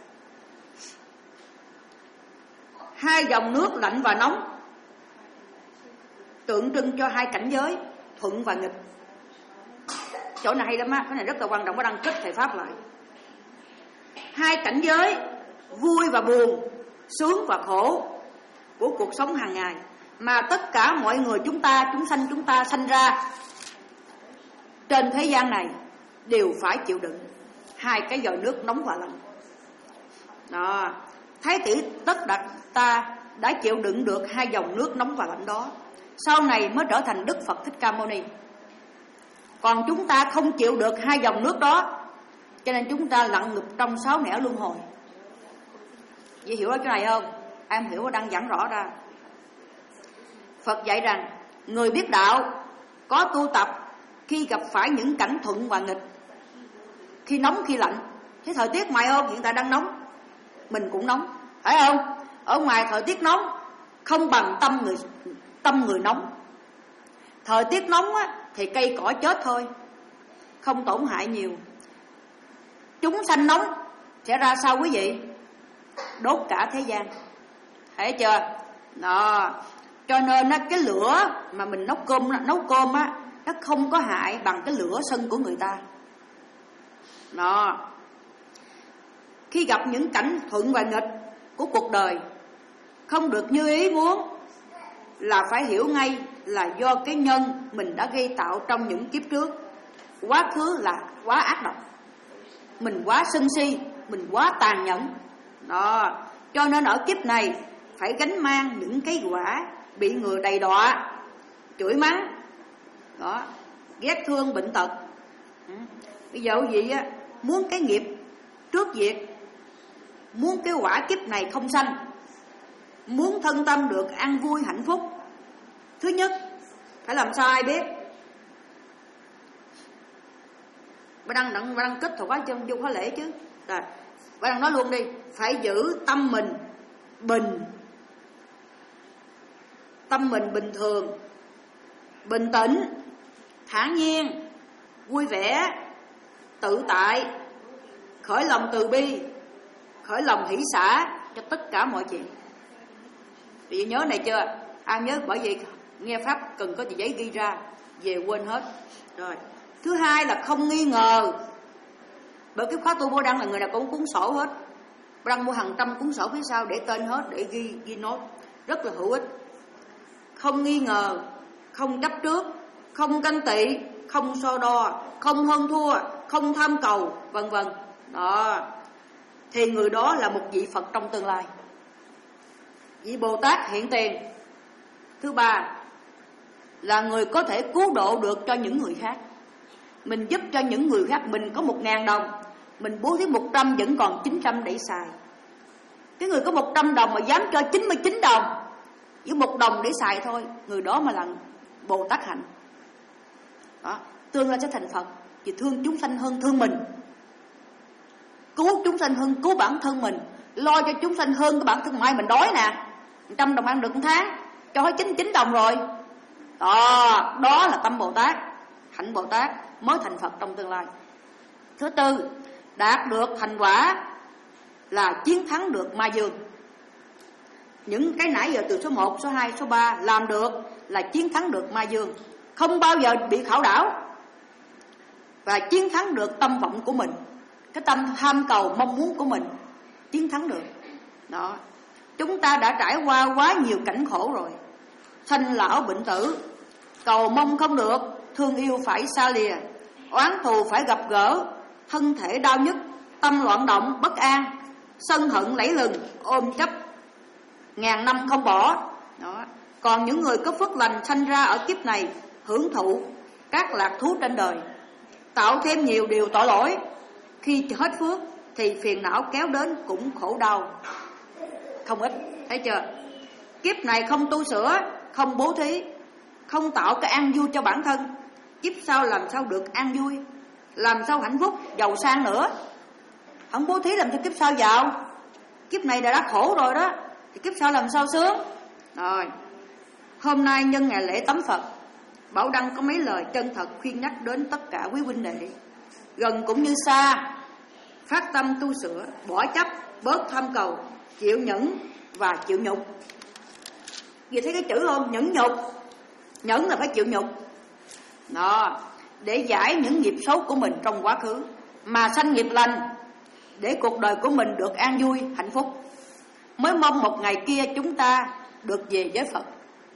hai dòng nước lạnh và nóng tượng trưng cho hai cảnh giới thuận và nghịch. Chỗ này hay lắm á, cái này rất là quan trọng, có đăng kết thầy pháp lại. Hai cảnh giới vui và buồn, sướng và khổ của cuộc sống hàng ngày mà tất cả mọi người chúng ta, chúng sanh chúng ta sanh ra trên thế gian này đều phải chịu đựng hai cái vòi nước nóng và lạnh. Đó, Thái tử Tất Đạt ta đã chịu đựng được hai dòng nước nóng và lạnh đó, sau này mới trở thành Đức Phật Thích Ca Mâu Ni. Còn chúng ta không chịu được hai dòng nước đó, cho nên chúng ta lặn ngục trong sáu nẻo luân hồi. Vậy hiểu ở chỗ này không? Em hiểu đang giảng rõ ra. Phật dạy rằng người biết đạo có tu tập khi gặp phải những cảnh thuận và nghịch, khi nóng khi lạnh. Thế thời tiết ngoài không? Hiện tại đang nóng, mình cũng nóng, phải không? Ở ngoài thời tiết nóng không bằng tâm người tâm người nóng. Thời tiết nóng á, thì cây cỏ chết thôi, không tổn hại nhiều. Chúng sanh nóng sẽ ra sao quý vị? Đốt cả thế gian, thấy chưa? Đó. Cho nên á, cái lửa mà mình nấu cơm nấu cơm á, nó không có hại bằng cái lửa sân của người ta. Đó. Khi gặp những cảnh thuận và nghịch của cuộc đời không được như ý muốn, là phải hiểu ngay là do cái nhân mình đã gây tạo trong những kiếp trước. Quá khứ là quá ác độc, mình quá sân si, mình quá tàn nhẫn. Đó. Cho nên ở kiếp này phải gánh mang những cái quả bị người đầy đọa, chửi mắng, đó, ghét thương bệnh tật. Bây giờ quý vị á, muốn cái nghiệp trước diệt, muốn cái quả kiếp này không sanh, muốn thân tâm được an vui hạnh phúc, thứ nhất phải làm sao ai biết? Bà đang đặng bà đang kết thúc quá chân vô khóa lễ chứ. Rồi, bà đang nói luôn đi, phải giữ tâm mình bình, tâm mình bình thường, bình tĩnh, thản nhiên, vui vẻ, tự tại, khởi lòng từ bi, khởi lòng hỷ xả cho tất cả mọi chuyện. Vì nhớ này chưa? Ai nhớ? Bởi vì nghe pháp cần có tờ giấy ghi ra, về quên hết. Rồi. Thứ hai là không nghi ngờ. Bởi cái khóa tu Bồ Đăng là người nào cũng cuốn sổ hết. Bồ Đăng mua hàng trăm cuốn sổ phía sau để tên hết, để ghi ghi nốt, rất là hữu ích. Không nghi ngờ, không chấp trước, không ganh tị, không so đo, không hơn thua, không tham cầu, vân vân. Đó. Thì người đó là một vị Phật trong tương lai, vị Bồ Tát hiện tiền. Thứ ba là người có thể cứu độ được cho những người khác. Mình giúp cho những người khác, mình có một ngàn đồng, mình bố thí một trăm vẫn còn chín trăm để xài. Cái người có một trăm đồng mà dám cho chín mươi chín đồng, với một đồng để xài thôi, người đó mà là Bồ Tát hạnh. Đó. Tương lai sẽ thành Phật, vì thương chúng sanh hơn thương mình, cứu chúng sanh hơn cứu bản thân mình, lo cho chúng sanh hơn cái bản thân. Mai mình đói nè, trăm đồng ăn được một tháng, cho hết chín mươi chín đồng rồi. Đó, đó là tâm Bồ Tát, hạnh Bồ Tát mới thành Phật trong tương lai. Thứ tư, đạt được thành quả là chiến thắng được ma dương. Những cái nãy giờ từ số một, số hai, số ba làm được là chiến thắng được ma dương, không bao giờ bị khảo đảo, và chiến thắng được tâm vọng của mình, cái tâm tham cầu mong muốn của mình, chiến thắng được. Đó. Chúng ta đã trải qua quá nhiều cảnh khổ rồi, sanh lão bệnh tử, cầu mong không được, thương yêu phải xa lìa, oán thù phải gặp gỡ, thân thể đau nhức, tâm loạn động bất an, sân hận lẫy lừng, ôm chấp ngàn năm không bỏ. Đó. Còn những người có phước lành sanh ra ở kiếp này hưởng thụ các lạc thú trên đời, tạo thêm nhiều điều tội lỗi, khi hết phước thì phiền não kéo đến cũng khổ đau không ít. Thấy chưa? Kiếp này không tu sửa, không bố thí, không tạo cái an vui cho bản thân, kiếp sau làm sao được an vui, làm sao hạnh phúc giàu sang nữa. Không bố thí làm cho kiếp sau giàu, kiếp này đã, đã khổ rồi đó, thì kiếp sau làm sao sướng. Rồi, hôm nay nhân ngày lễ tắm Phật, Bảo Đăng có mấy lời chân thật khuyên nhắc đến tất cả quý huynh đệ, gần cũng như xa, phát tâm tu sửa, bỏ chấp, bớt tham cầu, chịu nhẫn và chịu nhục. Vì thấy cái chữ không? Nhẫn nhục. Nhẫn là phải chịu nhục. Đó, để giải những nghiệp xấu của mình trong quá khứ, mà sanh nghiệp lành, để cuộc đời của mình được an vui, hạnh phúc. Mới mong một ngày kia chúng ta được về với Phật.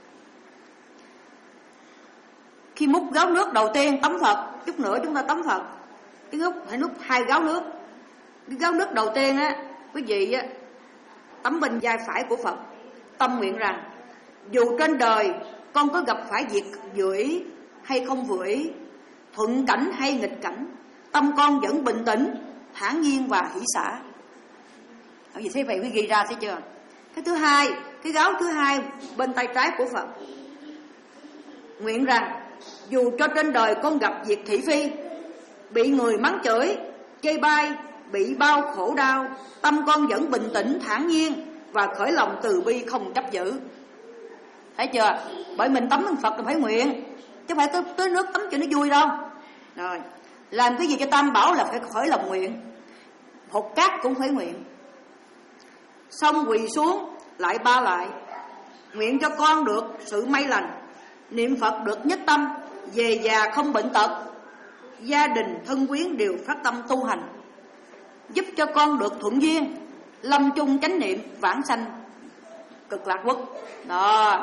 Khi múc gáo nước đầu tiên tắm Phật, chút nữa chúng ta tắm Phật, cái lúc phải múc hai gáo nước. Cái gáo nước đầu tiên á, quý vị á, tắm bên vai phải của Phật, tâm nguyện rằng dù trên đời con có gặp phải việc vừa ý hay không vừa ý, thuận cảnh hay nghịch cảnh, tâm con vẫn bình tĩnh, thản nhiên và hỷ xả. Hỏi gì thế vậy mới ghi ra thấy chưa? Cái thứ hai, cái gáo thứ hai bên tay trái của Phật, nguyện rằng dù cho trên đời con gặp việc thị phi, bị người mắng chửi, chê bai, bị bao khổ đau, tâm con vẫn bình tĩnh thản nhiên và khởi lòng từ bi không chấp giữ. Thấy chưa? Bởi mình tắm Phật là phải nguyện, chứ không phải tới, tới nước tắm cho nó vui đâu. Rồi, làm cái gì cho Tam Bảo là phải khởi lòng nguyện. Hột cát cũng phải nguyện. Xong quỳ xuống lại ba lại, nguyện cho con được sự may lành, niệm Phật được nhất tâm, về già không bệnh tật, gia đình thân quyến đều phát tâm tu hành, giúp cho con được thuận duyên, lâm chung chánh niệm, vãng sanh cực lạc quốc. Đó.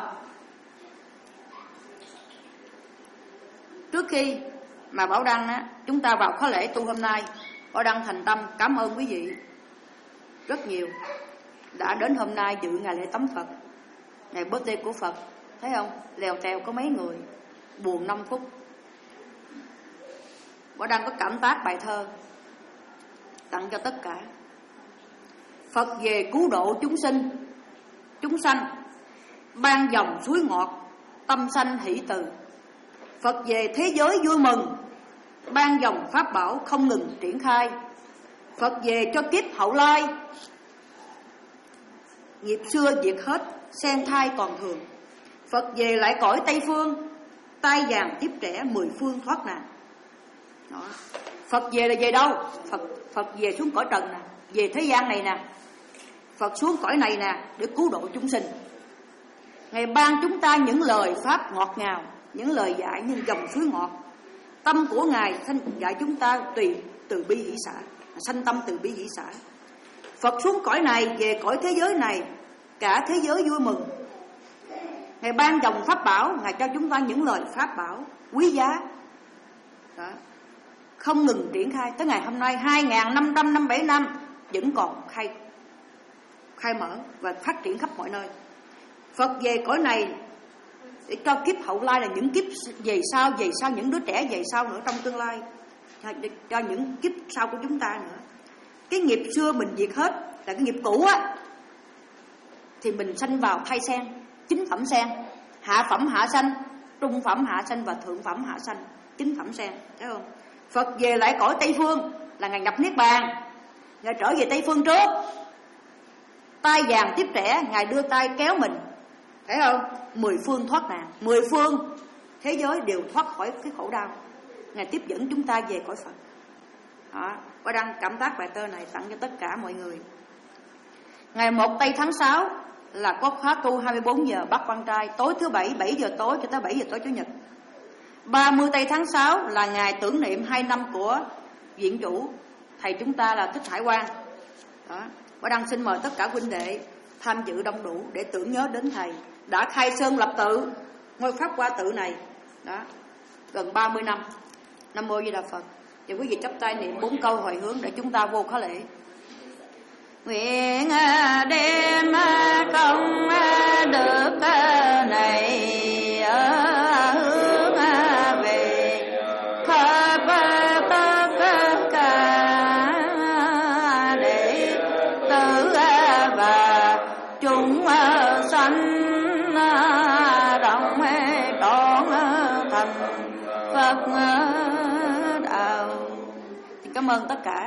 Trước khi mà Bảo Đăng á, chúng ta vào khóa lễ tu hôm nay, Bảo Đăng thành tâm cảm ơn quý vị rất nhiều đã đến hôm nay dự ngày lễ tắm Phật, ngày birthday của Phật. Thấy không? Lèo tèo có mấy người, buồn năm phút. Bảo Đăng có cảm tác bài thơ tặng cho tất cả. Phật về cứu độ chúng sinh, chúng sanh, ban dòng suối ngọt, tâm sanh hỷ từ. Phật về thế giới vui mừng, ban dòng pháp bảo không ngừng triển khai. Phật về cho kiếp hậu lai, nghiệp xưa diệt hết, sen thai còn thường. Phật về lại cõi Tây Phương, tai vàng tiếp trẻ mười phương thoát nạn. Đó. Phật về là về đâu? Phật Phật về xuống cõi trần nè, về thế gian này nè. Phật xuống cõi này nè để cứu độ chúng sinh. Ngài ban chúng ta những lời pháp ngọt ngào, những lời dạy như dòng suối ngọt. Tâm của Ngài dạy chúng ta tùy từ bi hỷ xả, sanh tâm từ bi hỷ xả. Phật xuống cõi này, về cõi thế giới này, cả thế giới vui mừng. Ngài ban dòng pháp bảo, Ngài cho chúng ta những lời pháp bảo quý giá. Đó. Không ngừng triển khai tới ngày hôm nay hai nghìn năm trăm năm mươi bảy năm vẫn còn khai khai mở và phát triển khắp mọi nơi. Phật về cõi này để cho kiếp hậu lai là những kiếp về sau, về sau những đứa trẻ về sau nữa trong tương lai, cho những kiếp sau của chúng ta nữa. Cái nghiệp xưa mình diệt hết là cái nghiệp cũ á, thì mình sanh vào thai sen, chính phẩm sen, hạ phẩm hạ sanh, trung phẩm hạ sanh và thượng phẩm hạ sanh, chính phẩm sen, thấy không? Phật về lại cõi Tây Phương là Ngài nhập Niết Bàn, Ngài trở về Tây Phương trước, tay vàng tiếp trẻ, Ngài đưa tay kéo mình, thấy không? Mười phương thoát nạn, mười phương thế giới đều thoát khỏi cái khổ đau, Ngài tiếp dẫn chúng ta về cõi Phật. Đó, Bảo Đăng cảm tác bài thơ này tặng cho tất cả mọi người. Ngày một tây tháng sáu là có khóa tu hai mươi bốn giờ bắt quan trai, tối thứ bảy bảy giờ tối cho tới bảy giờ tối chủ nhật. ba mươi tây tháng sáu là ngày tưởng niệm hai năm của viện chủ thầy chúng ta là Thích Hải Quang. Đó, Bảo Đăng xin mời tất cả huynh đệ tham dự đông đủ để tưởng nhớ đến thầy đã khai sơn lập tự ngôi pháp hoa tự này. Đó, gần ba mươi năm. Nam mô Di Đà Phật. Và quý vị chắp tay niệm bốn câu hồi hướng để chúng ta vô khóa lễ. Nguyện đem công đức này hướng về khắp tất cả đệ tử và chúng sanh rộng trọn thành Phật đạo. Cảm ơn tất cả.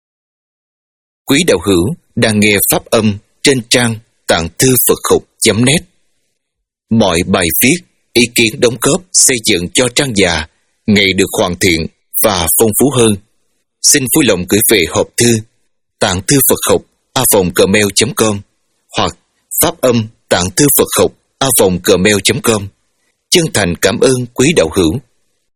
Quý đạo hữu đang nghe pháp âm trên trang tạng thư Phật học chấm net. Mọi bài viết, ý kiến đóng góp xây dựng cho trang già ngày được hoàn thiện và phong phú hơn. Xin vui lòng gửi về hộp thư tạng thư Phật học a vòng gmail chấm com hoặc pháp âm tạng thư Phật học a vòng gmail chấm com. Chân thành cảm ơn quý đạo hữu.